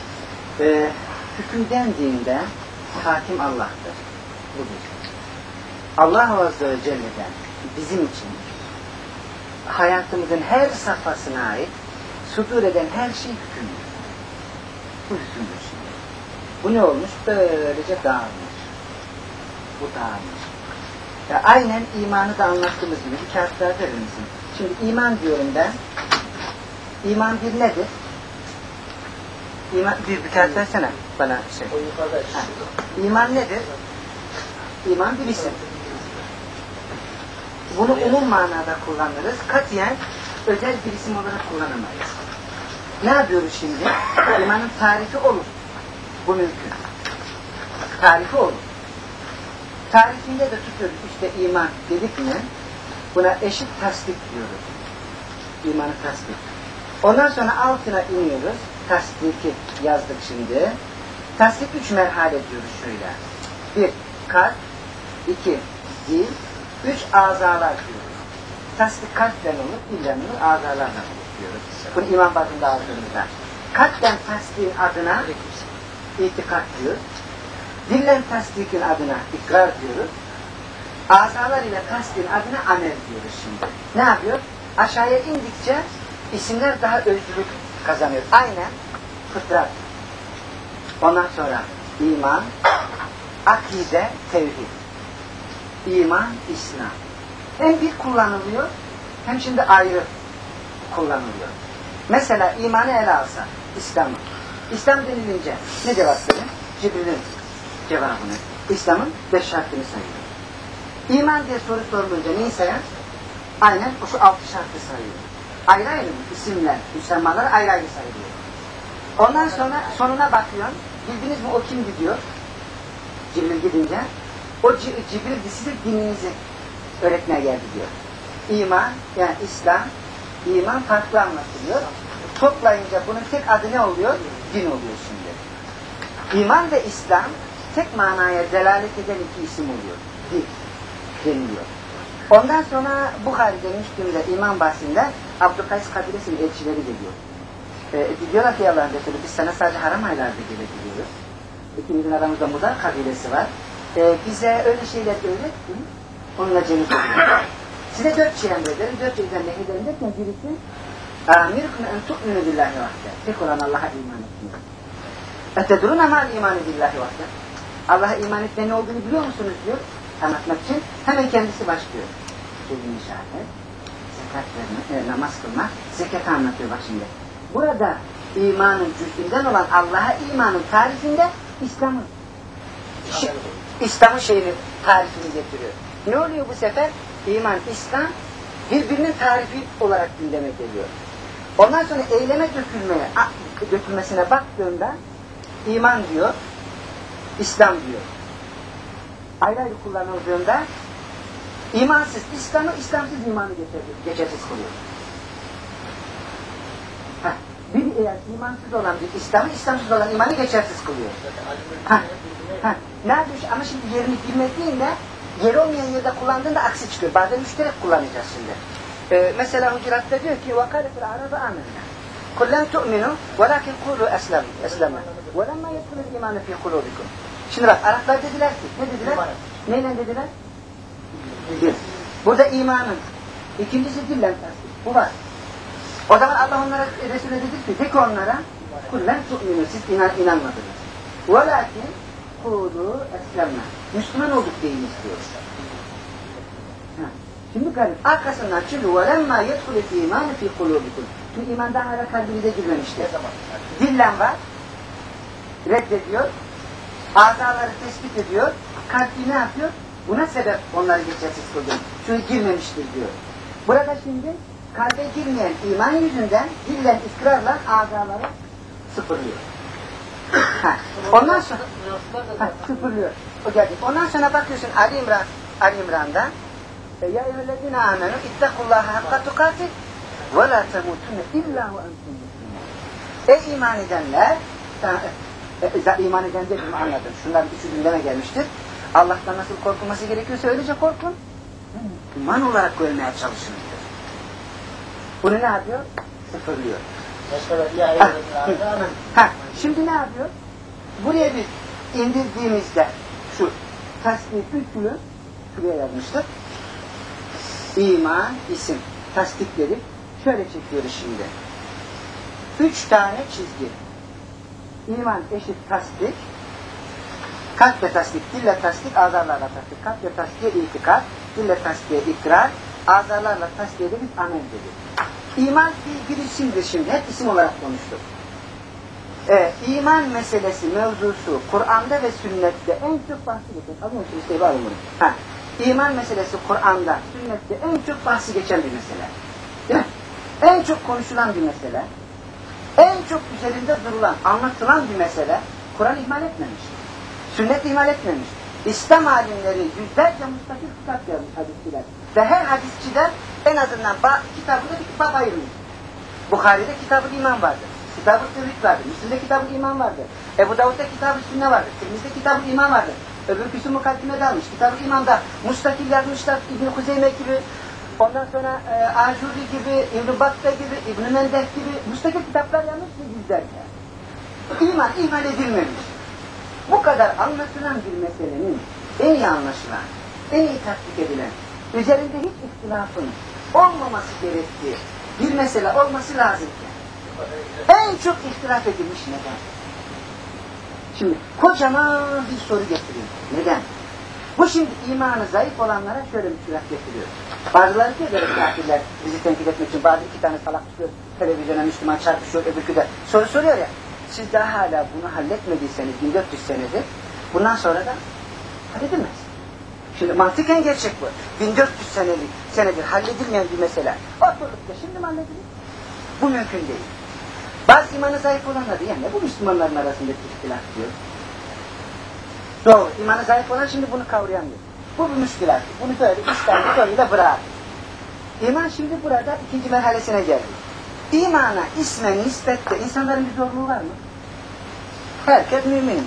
E, hüküm dendiğinde hakim Allah'tır. Bu bir. Allah Azze ve Celle'den bizim için hayatımızın her safhasına ait sudur eden her şey hükümdür. Bu hükümdür şimdi. Bu ne olmuş? Böylece dağılmış. Bu dağılmış. Ya aynen imanı da anlattığımız gibi bir kağıt daha verir misin? Şimdi iman diyorum ben. İman bir nedir? İman, bir, bir kağıt versene bana şey. Ha. İman nedir? İman bir isim. Bunu umum manada kullanırız. Katiyen özel bir isim olarak kullanamayız. Ne yapıyoruz şimdi? İmanın tarifi olur. Bu mümkün. Tarifi olur. Tarifinde de tutuyoruz. İşte iman dedik mi? Buna eşit tasdik diyoruz. İmanı tasdik. Ondan sonra altına iniyoruz. Tasdiki yazdık şimdi. Tasdik üç merhale diyoruz şöyle. Bir, kalp. iki, dil. Üç, azalar diyoruz. Tasdik kalpten olur, dilden olur, azalardan olur diyoruz. Bunu iman bazında aldığımızda. Kalpten tasdiğin adına itikat diyoruz. Dillen tasdikin adına ikrar diyoruz. Azalar ile tasdiğin adına amel diyoruz şimdi. Ne yapıyor? Aşağıya indikçe isimler daha özgürlük kazanıyor. Aynen fıtrat. Ondan sonra iman, akide, tevhid. İman, İslam. Hem bir kullanılıyor hem şimdi ayrı kullanılıyor. Mesela imanı ele alsa, İslam'ı. İslam denilince ne cevap verir? Cibril'in cevabını. İslam'ın beş şartını sayıyor. İman diye soru sorulunca neyi sayar? Aynen şu altı şartı sayıyor. Ayrı ayrı isimler, Müslümanlar ayrı ayrı sayılıyor. Ondan sonra sonuna bakıyorsun. Bildiniz mi o kim gidiyor? Cibril gidince. O Cibril size dininizi öğretmeye geldi diyor. İman, yani İslam, iman farklı anlatılıyor. Toplayınca bunun tek adı ne oluyor? Din oluyor şimdi. İman ve İslam tek manaya delalet eden iki isim oluyor. Din deniliyor. Ondan sonra Bukhari'de, Müslim'de, iman bahsinde Abdülkays kabilesinin elçileri geliyor. Ee, diyorlar ki Allah'ın Resulü, biz sana sadece haram aylarda gelebiliyoruz. İkimizin aramızda Mudar kabilesi var. Ee, bize öyle şeyler öğrettin, onunla cennet oluyor. Size dört şey emrederim, dört şeyden nehyederim derken birisi اَمِرْكُمْ اَنْ تُؤْمِنُوا بِاللّٰهِ وَحْدَ. Tek olan Allah'a iman etmiyor. اَتَدْرُونَ مَا الْاِيمَانِ بِاللّٰهِ وَحْدَ. Allah'a iman etmenin ne olduğunu biliyor musunuz diyor. Anlatmak için hemen kendisi başlıyor. Sözünü şahet, zekat vermek, e, namaz kılmak, zekatı anlatıyor bak şimdi. Burada imanın cüz'inden olan Allah'a imanın tarifinde İslam'ın şey, İslam'ın şeyini, tarifini getiriyor. Ne oluyor bu sefer? İman, İslam birbirinin tarifi olarak gündeme geliyor. Ondan sonra eyleme dökülmeye, dökülmesine baktığında iman diyor, İslam diyor. Ayrı ayrı kullanıldığında imansız İslam'ı, İslamsız imanı geçersiz kılıyor. Heh, bir eğer imansız olan bir İslam'ı, İslamsız olan imanı geçersiz kılıyor. Heh, heh, ne yapıyor? Ama şimdi yerini bilmediğinde, yeri olmayan yerde kullandığında aksi çıkıyor. Bazen müşterek kullanacağız şimdi. Ee, mesela Hucurat'ta diyor ki وَقَالَ فِي الْعَرَبَ آمَنَّا قُلْ لَنْ تُؤْمِنُوا وَلَكِنْ قُولُوا أَسْلَمَا وَلَمَّا يَدْخُلُ الْاِيمَانُ فِي قُلُوبِكُمْ. Şimdi bak Araplar dediler ki, ne dediler? Neyle dediler? Dil. Burada imanın. İkincisi dillen tasdik. Bu var. O zaman Allah onlara, Resulüne dedi ki, de ki onlara kullen tu'minu, siz inan, inanmadınız. وَلَكِنْ قُولُوا أَسْلَمَا. Müslüman olduk deyin istiyoruz. Şimdi garip. Arkasından çünkü وَلَمَّا يَدْخُلِ الْاِيمَانُ فِي قُلُوبِكُمْ. Çünkü imandan hala kalbinize girmemiştir. Dillen var. Reddediyor. Azaları tespit ediyor. Kalbi ne yapıyor? Buna sebep onları geçersiz kılıyor. Çünkü girmemiştir diyor. Burada şimdi kalbe girmeyen iman yüzünden dillen ikrarla azaları sıfırlıyor. Ha. Ondan sonra ha, sıfırlıyor. O geldi. Ondan sonra bakıyorsun Ali İmran, Ali İmran'da ya eyyühellezine amenu ittakullaha hakka tukatil ve la temutunne illa ve entum muslimun. Ey iman edenler, e, iman eden dediğimi anladım. Şunların üçü gündeme gelmiştir. Allah'tan nasıl korkulması gerekiyorsa öylece korkun. İman olarak görmeye çalışın diyor. Bunu ne yapıyor? Sıfırlıyor. Ha. Ha. Şimdi ne yapıyor? Buraya bir indirdiğimizde şu tasdik üçlü şuraya yazmıştık. İman, isim, tasdik dedik. Şöyle çekiyoruz şimdi. Üç tane çizgi. İman eşit tasdik. Kalple tasdik, dille tasdik, azalarla tasdik. Kalple tasdiğe itikat, dille tasdiğe ikrar, azalarla tasdiğe de biz amel dedik. İman bir, bir isimdir şimdi. Hep isim olarak konuştuk. Evet, iman meselesi, mevzusu Kur'an'da ve sünnette en çok bahsi geçen. Az önce işte var bunu. Ha, İman meselesi Kur'an'da, sünnette en çok bahsi geçen bir mesele. Değil mi? En çok konuşulan bir mesele. En çok üzerinde durulan, anlatılan bir mesele. Kur'an ihmal etmemiş. Sünnet ihmal etmemiş. İslam alimleri yüzlerce mustakil kitap yazmış hadisçiler. Ve her hadisçiden en azından ba kitabında bir kitap ayırmış. Bukhari'de Kitab-ı İman vardır. Kitab-ı Tevhid vardır. Müslim'de Kitab-ı İman vardır. Ebu Davud'da Kitab-ı Sünne vardır. Tirmiz'de Kitab-ı İman vardır. Öbürküsü mukaddime dalmış. Kitab-ı İman'da mustakil yazmışlar. İbn-i Huzeyme gibi, ondan sonra e, Ajuri gibi, İbn-i Battah gibi, İbn-i Mendeh gibi mustakil kitaplar yazmış ve yüzlerce. İman ihmal edilmemiş. Bu kadar anlatılan bir meselenin en iyi anlaşılan, en iyi tatbik edilen, üzerinde hiç ihtilafın olmaması gerektiği bir mesele olması lazımken en çok ihtilaf edilmiş neden? Şimdi kocaman bir soru getiriyor. Neden? Bu şimdi imanı zayıf olanlara şöyle müşkilat getiriyor. Bazıları diyor böyle kafirler bizi tenkit etmek için bazı iki tane salak çıkıyor televizyona Müslüman çarpışıyor öbürkü de soru soruyor ya. Siz daha hala bunu halletmediyseniz bin dört yüz senedir bundan sonra da halledilmez. Şimdi mantıken gerçek bu. bin dört yüz senelik senedir halledilmeyen bir mesele. Oturduk da şimdi mi halledilir? Bu mümkün değil. Bazı imanı zayıf olanlar yani bu Müslümanların arasındaki ihtilaf diyor. Doğru. İmanı zayıf olan şimdi bunu kavrayamıyor. Bu bir müşkilat. Bunu böyle İslam'ı soruyla bırak. İman şimdi burada ikinci merhalesine geldi. İmana, ismen, nispette insanların bir zorluğu var mı? Herkes mümin.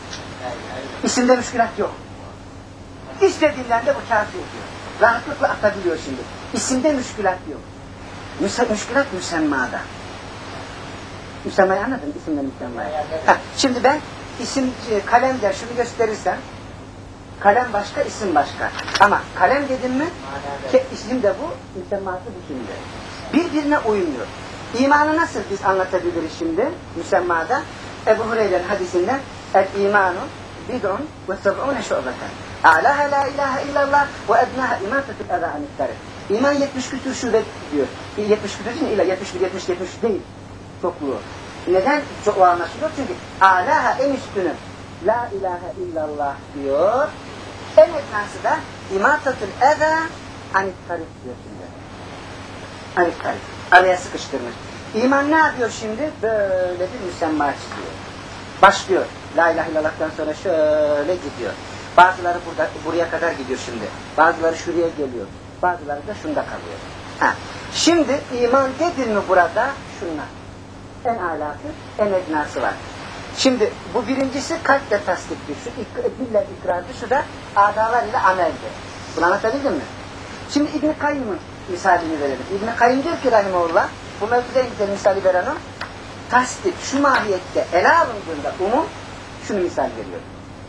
İsimde müşkilat yok. İstediğinden de bu kafir diyor. Rahatlıkla atabiliyor şimdi. İsimde müşkilat yok. Müse, müşkilat müsemmada. Müsemmayı anladın mı? İsimle müsemmayı. Şimdi ben isim, kalem der şunu gösterirsem kalem başka, isim başka. Ama kalem dedim mi ke, isim de bu, müsemması bu şimdi. Birbirine uymuyor. İmanı nasıl biz anlatabiliriz şimdi müsemmada? Ebu Hureyre'nin hadisinden el-imanu bid'un ve seb'une şu'beten. A'laha la ilahe illallah ve ednaha imatetul eza anittarif. İman yetmiş küsur şube diyor. yetmiş küsur değil illa yetmiş bir yetmiş yetmiş değil. Çokluğu. Neden çok o anlaşılıyor? Çünkü a'laha en üstünü la ilahe illallah diyor. En etnası da imatetul eza anittarif diyor şimdi. Anittarif. Araya sıkıştırmış. İman ne yapıyor şimdi? Böyle bir müsemma çiziyor. Başlıyor. La ilahe illallah'tan sonra şöyle gidiyor. Bazıları burada, buraya kadar gidiyor şimdi. Bazıları şuraya geliyor. Bazıları da şunda kalıyor. Ha. Şimdi iman dedin mi burada? Şunlar. En alası, en ednası var. Şimdi bu birincisi kalple tasdiktir. Şu dille ikrardı, şu da adalar ile ameldi. Bunu anlatabildim mi? Şimdi İbn-i Kayyım'ın misalini verelim. İbn-i Kayyım diyor ki rahimahullah, bu mevzuda en güzel misali veren o, tasdik şu mahiyette ele alındığında umum şunu misal veriyor.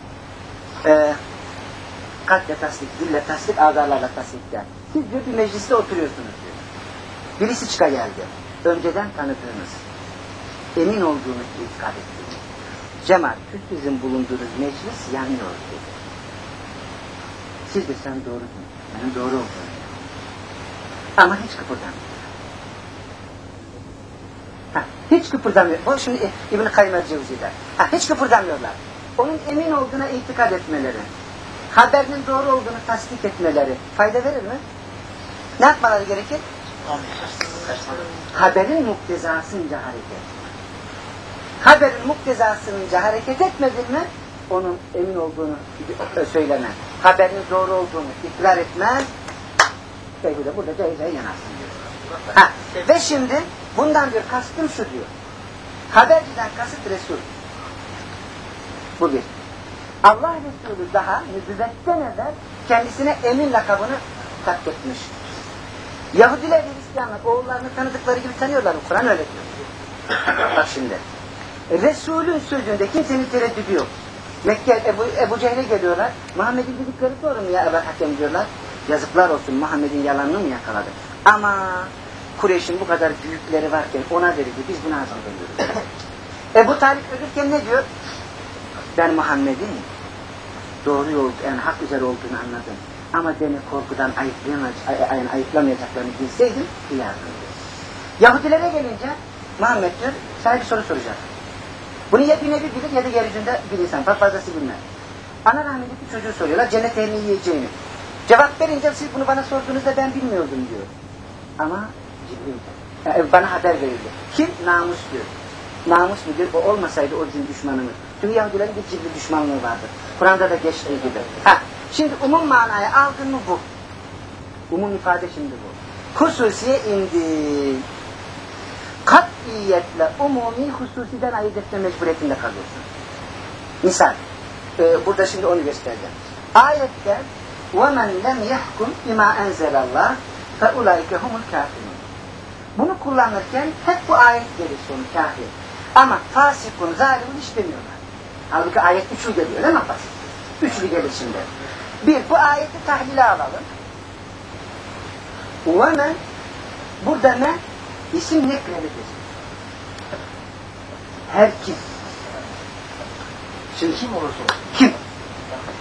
Ee, kalple tasdik, dille tasdik, adalarla tasdikler. Siz diyor bir mecliste oturuyorsunuz diyor. Birisi çıka geldi. Önceden tanıdığınız, emin olduğunuz itikad ettiğiniz. Cemal, sizin bulunduğunuz meclis yanıyor dedi. Siz de sen doğrusun. Benim doğru olduğunu. Ama hiç kıpırdamıyor. Ha, hiç kıpırdamıyor. Bu şimdi İbn-i Kayyım el-Cevzi'de. Ha, hiç kıpırdamıyorlar. Onun emin olduğuna itikad etmeleri, haberinin doğru olduğunu tasdik etmeleri fayda verir mi? Ne yapmaları gerekir? Haberin muktezasınca hareket. Haberin muktezasınca hareket etmedin mi? Onun emin olduğunu söylemez. Haberinin doğru olduğunu ikrar etmez. Sevgili burada cayıcayı yanarsın diyor. Ha, ve şimdi bundan bir kastım şu diyor. Haberciden kasıt Resul. Bu bir. Allah Resulü daha nübüvvetten evvel kendisine emin lakabını takdetmiş. Yahudiler ve Hristiyanlar oğullarını tanıdıkları gibi tanıyorlar. Kur'an öyle diyor. Bak şimdi. Resulün sözünde kimsenin tereddüdü yok. Mekke Ebu, Ebu Cehil'e geliyorlar. Muhammed'in dedikleri doğru mu ya Ebu Hakem diyorlar. Yazıklar olsun Muhammed'in yalanını mı yakaladı? Ama Kureyş'in bu kadar büyükleri varken ona verildi. Biz buna azam veriyoruz. Ebu Talip ölürken ne diyor? Ben Muhammed'in doğru yol, yani hak üzere olduğunu anladım. Ama beni korkudan ayıplamayacaklarını ayıplamayacaklarını bilseydim iyi yazdım. Yahudilere gelince Muhammed diyor, sana bir soru soracak. Bunu ya bir nebi bilir ya da yeryüzünde bir insan. Çok fazlası bilmez. Ana rahmetli çocuğu soruyorlar, cennet ehlini yiyeceğini. Cevap verince siz bunu bana sorduğunuzda ben bilmiyordum diyor. Ama Cibril yani bana haber verildi. Kim? Namus diyor. Namus müdür? O olmasaydı o din düşmanımız. Çünkü Yahudilerin bir Cibril düşmanlığı vardır. Kur'an'da da geçtiği gibi. Ha, şimdi umum manayı aldın mı bu? Umum ifade şimdi bu. Hususiye indi. Katiyetle umumi hususiden ayırt etme mecburiyetinde kalıyorsun. Misal, e, burada şimdi onu göstereceğim. Ayette وَمَنْ لَمْ يَحْكُمْ بِمَا اَنْزَلَ اللّٰهِ فَاُولَٰئِكَ هُمُ الْكَافِرُونَ. Bunu kullanırken hep bu ayet gelir sonu kafir. Ama fasikun, zalimun hiç demiyorlar. Halbuki ayet üçlü geliyor değil mi? Üçlü gelir şimdi. Bir, bu ayeti tahlile alalım. وَمَنْ burada ne? İsim nekrededir. Her kim. Şimdi kim olursa olsun. Kim?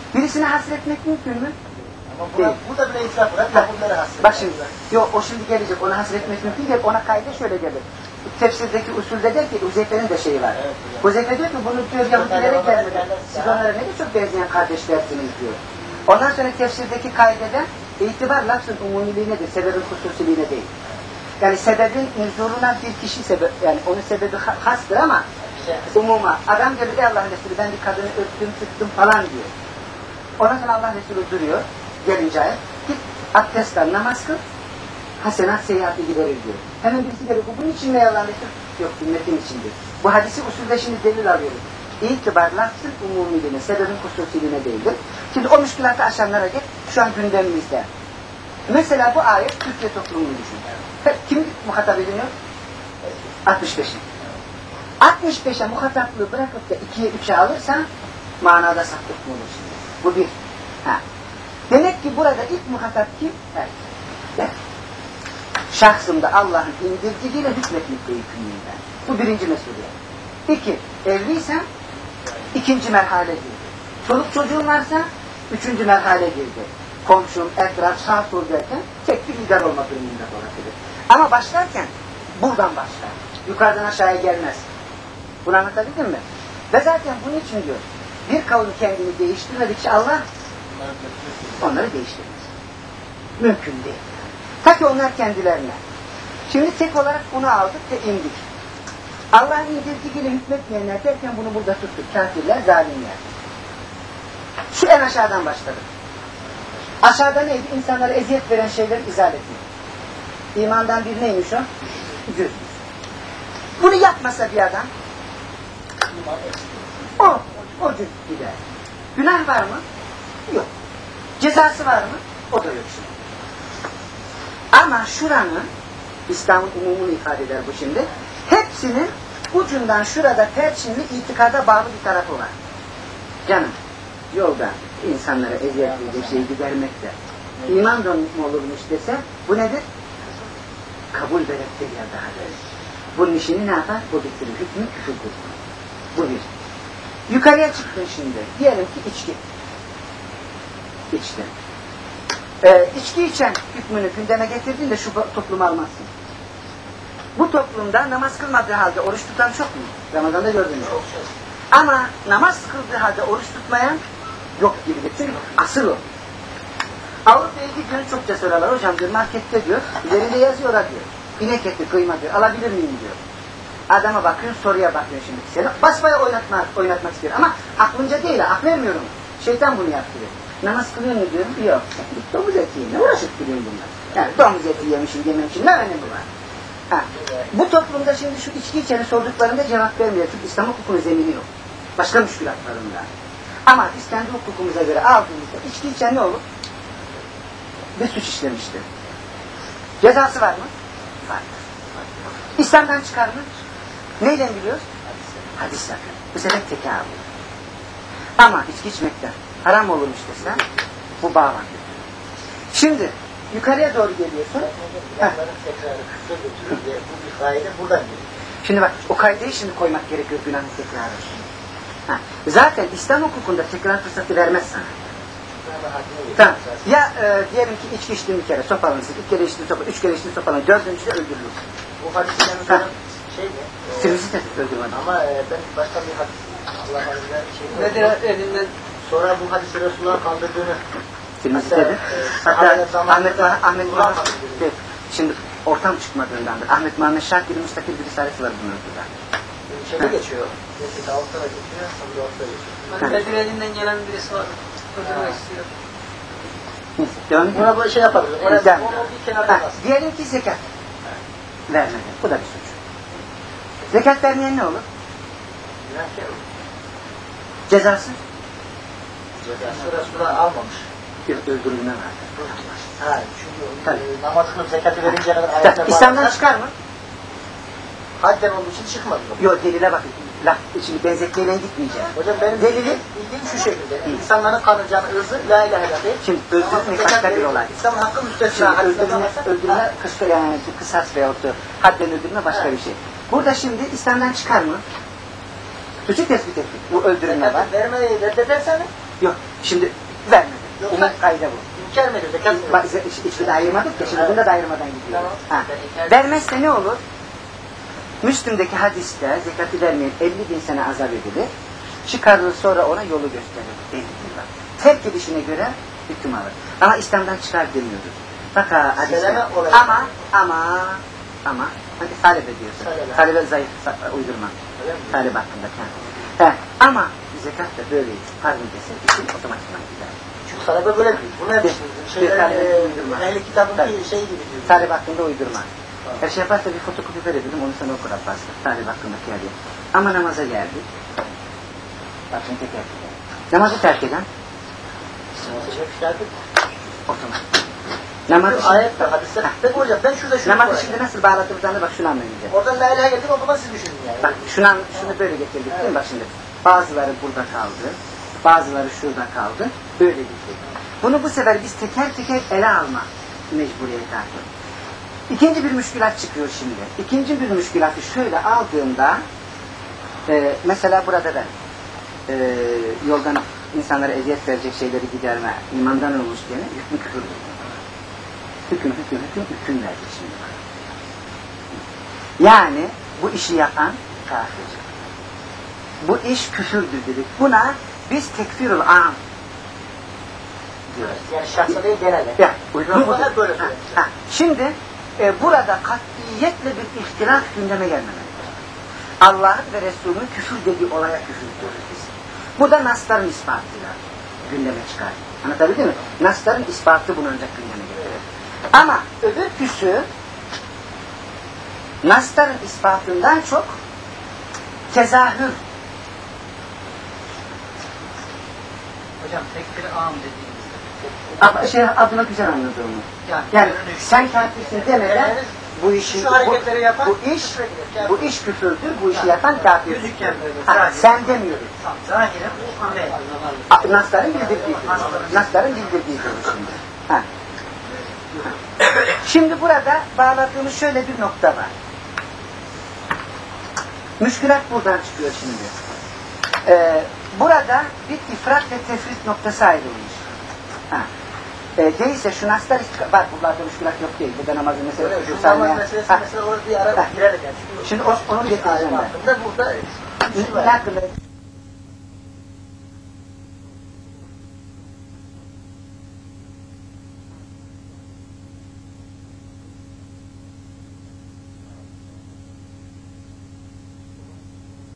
Birisine hasretmek mümkün mü? Ama buna, burada bile itiraf var. Hep bunları hasret. Bak şimdi, yok o şimdi gelecek, ona hasretmek mümkün değil, ona kayda şöyle gelir. Tefsirdeki usulde der ki, Huzeyfe'nin de şeyi var. Evet, Huzeyfe diyor ki, bunu diyor Yahudilere gelmedi. Siz onlara ne de çok benzeyen kardeşlersiniz diyor. Ondan sonra tefsirdeki kaydeden, itibar lafzın umumiliğinedir, sebebin hususiliğine değil. Yani sebebin nüzuluna bir kişi sebep, yani onun sebebi hastır ama umuma. Adam gelir, ey Allah'ın Resulü ben bir kadını öptüm, sıktım falan diyor. Ondan sonra Allah Resulü duruyor, gelince ayet, git abdest al, namaz kıl, hasenat seyyiatı giderir diyor. Hemen birisi gelir, bu bunun için mi Allah'ın Resulü? Yok, ümmetin içindir. Bu hadisi usulde şimdi delil alıyoruz. İtibar lafzın umumiliğine, sebebin hususiliğine değildir. Şimdi o müşkülatı aşanlara git, şu an gündemimizde. Mesela bu ayet Türkiye toplumunu düşün. Kim muhatap ediliyor? altmış beşi. altmış beşe muhataplığı bırakıp da ikiye üçe alırsan manada sapık mı olur şimdi? Bu bir. Ha. Demek ki burada ilk muhatap kim? Evet. Evet. Şahsımda Allah'ın indirdiğiyle hükmetmekte yükümlüyüm. Bu birinci mesuliyet. İki, evliysen ikinci merhale girdi. Çoluk çocuğun varsa üçüncü merhale girdi. Komşum, etraf, sağ sol derken tek bir lider olma durumunda olabilir. Ama başlarken buradan başlar. Yukarıdan aşağıya gelmez. Bunu anlatabildim mi? Ve zaten bunun için diyor, bir kavim kendini değiştirmedikçe Allah onları değiştirmez. Mümkün değil. Ta ki onlar kendilerine. Şimdi tek olarak bunu aldık ve indik. Allah'ın indirdiğiyle hükmetmeyenler derken bunu burada tuttuk. Kafirler, zalimler. Şu en aşağıdan başladık. Aşağıda neydi? İnsanlara eziyet veren şeyleri izah etmek. İmandan bir neymiş o? Cüz. Bunu yapmasa bir adam, o, o cüz gider. Günah var mı? Yok. Cezası var mı? O da yok şimdi. Ama şuranın, İslam'ın umumunu ifade eder bu şimdi, hepsinin ucundan şurada perçinli itikada bağlı bir tarafı var. Canım, yolda insanlara eziyet edecek şeyi gidermekte. İman da mı olurmuş dese, bu nedir? Kabul verekte yer daha değil. Bunun işini ne yapar? Bu bitirir. Hükmü küfürdür. Bu bir. Yukarıya çıktın şimdi. Diyelim ki içki. İçti. Ee, içki içen hükmünü gündeme getirdin de şu toplumu almazsın. Bu toplumda namaz kılmadığı halde oruç tutan çok mu? Ramazan'da gördünüz. Ama namaz kıldığı halde oruç tutmayan yok gibidir. Çünkü asıl o. Avrupa'ya gidiyorsun, çokça soruyorlar. Hocam diyor, markette diyor, üzerinde yazıyorlar diyor. İnek eti, kıyma diyor, alabilir miyim diyor. Adama bakıyorsun, soruya bakıyorsun şimdi seni. Basbaya oynatmak, oynatmak istiyor ama aklınca değil, akl vermiyorum. Şeytan bunu yaptırıyor. Namaz kılıyor mu diyorum, yok. Domuz eti yiyin, ne uğraşıp duruyorsun bunlar? Yani domuz eti yemişim, yememişim, ne önemi var? Ha. Bu toplumda şimdi şu içki içeni sorduklarında cevap vermiyor. Çünkü İslam hukukunun zemini yok. Başka müşkülatlarında. Ama biz kendi hukukumuza göre aldığımızda içki içen ne olur? Bir suç işlemiştir. Cezası var mı? Vardır. İslam'dan çıkar mı? Neyle biliyoruz? Hadisler. Bu sefer tekâbı. Ama içki içmekten haram olurmuş desen bu bağlanır. Şimdi yukarıya doğru geliyorsun. Bu bir kaide buradan geliyor. Şimdi bak o kaydeyi şimdi koymak gerekiyor günahın tekrarı. Ha. Zaten İslam hukukunda tekrar fırsatı vermez sana. Tamam. Ya e, diyelim ki içki içtin bir kere sopalanırsın, iki kere içtin sopalanırsın, üç kere içtin sopalanırsın, dördüncüde öldürülürsün. Bu hadislerin sonra şey mi? Tirmizi de öldürmedi. Ama e, ben başka bir hadis Allah Azze şey Nedir elinden? Sonra bu hadisi Resulullah'ın kaldırdığını Tirmizi dedi. Hatta Ahmet Ahmet Muhammed şimdi ortam çıkmadığındandır. Ahmet Muhammed Şakir'in müstakil bir risalesi var bunun burada. Şeyde geçiyor. Neyse altta da geçiyor, sonra altta geçiyor. Nedir elinden gelen birisi var. Öldürmek istiyor. Devam Buna böyle şey yapalım. Onu bir kenarda ha, diyelim ki zekat vermedi. Bu da bir suç. Zekat vermeyen ne olur? Cezası? Cezası Resulullah almamış. Bir öldürülme var. Ha, çünkü Tabii. e, namaz kılıp zekatı verince kadar ayetler İslam'dan çıkar mı? Hadden olduğu için çıkmadı. Yok, delile bakın. Laf, şimdi benzetmeyle gitmeyeceğim. Hocam benim delili bildiğim şu şekilde. Hı. İnsanların kanıcağını ırzı la ilahe illallah. Şimdi öldürmek başka bir olay. İslam'ın hakkı müstesna. Şimdi öldürme, öldürme kısa, yani kısas veyahut da hadden öldürme başka evet. bir şey. Burada şimdi İslam'dan çıkar mı? Suçu tespit ettik. Bu öldürme var. Vermeyi reddedersen Yok, şimdi vermedi. Yoksa- Umum kayda bu. İnkar mı ediyor? Zekat mı Bak, ediyor? hiçbir de ayırmadık ya, şimdi bunda da ayırmadan gidiyor. Tamam. Ha. Vermezse ne olur? Müslüm'deki hadiste zekatı vermeyen elli bin sene azap edilir. Çıkarılır, sonra ona yolu gösterir. elli bin bak. Terk edişine göre hüküm alır. Ama İslam'dan çıkar demiyoruz. Bak ha hadiste. Seleme olayı. Ama, ama, ama, hani talep ediyorsun. Talebe. Talebe zayıf, sa- uydurma. Öyle mi? Talep hakkında. Ha. He. Ama zekat da böyle farklı desin, işin otomatikman gider. Çünkü talebe böyle değil. Bunu hep Bir- şeyler, bir tane e, uydurma. ehli kitabın Tabii. bir şey gibi diyor. Talep hakkında uydurma. Her şey yaparsa bir fotokopi verebilirim, onu sana okur Abbas'ta. Talep hakkındaki hediye. Ama namaza geldik. Bakın teker teker. Namazı terk eden otomatik. Namazı Bu şimdi, ayet ve hadisler. Peki hocam ben şurada şunu namazı sorayım. şimdi nasıl bağladığımızdan bak şunu anlayacağım. Oradan la ilahe getirdim o zaman siz düşünün yani. Bak şunu, an- şunu böyle getirdik değil mi? Bak şimdi. Bazıları burada kaldı. Bazıları şurada kaldı. Böyle gittik. Bunu bu sefer biz teker teker ele alma mecburiyeti artık. İkinci bir müşkülat çıkıyor şimdi. İkinci bir müşkülatı şöyle aldığımda e, mesela burada ben e, yoldan insanlara eziyet verecek şeyleri giderme imandan olmuş diyene hükmü küfürdür. Hüküm, hüküm, hüküm, hüküm verdi şimdi. Yani bu işi yapan kafir. Bu iş küfürdür dedik. Buna biz tekfirul am diyoruz. Yani şahsa değil genelde. Ya, uydurma Bu budur. hep böyle Ha, söylüyor. ha. Şimdi e, burada katiyetle bir ihtilaf gündeme gelmemelidir. Allah'ın ve Resulünün küfür dediği olaya küfür diyoruz biz. Bu da nasların ispatıyla gündeme çıkar. Anlatabildim mi? Nasların ispatı bunu ancak gündeme getirir. Ama öbürküsü nasların ispatından çok tezahür. Hocam tekfir am dediğimizde. Ab- Şey, adına güzel anladı onu. Yani, Yani görünüş. sen kafirsin demeden bu işi, Şu hareketleri yapan bu, bu iş küfre girer. bu iş küfürdür, bu işi yapan kafir. Gözüken böyle Ha, zahir. sen demiyoruz. Zahiren bu amel. A- Nasların bildirdiği. Nasların bildirdiği konu şimdi. Ha. Şimdi burada bağladığımız şöyle bir nokta var. Müşkülat buradan çıkıyor şimdi. Ee, burada bir ifrat ve tefrit noktası ayrılmış. Ha. E, değilse şu naslar var, buralarda müşkülat yok değil. Burada namazın meselesi, Böyle şu şu namaz saniye. meselesi Ha. mesela orada bir ara Ha. girelim yani. Çünkü Şimdi o- onu getireceğim ben. hakkında burada bir şey Ne var. hakkında?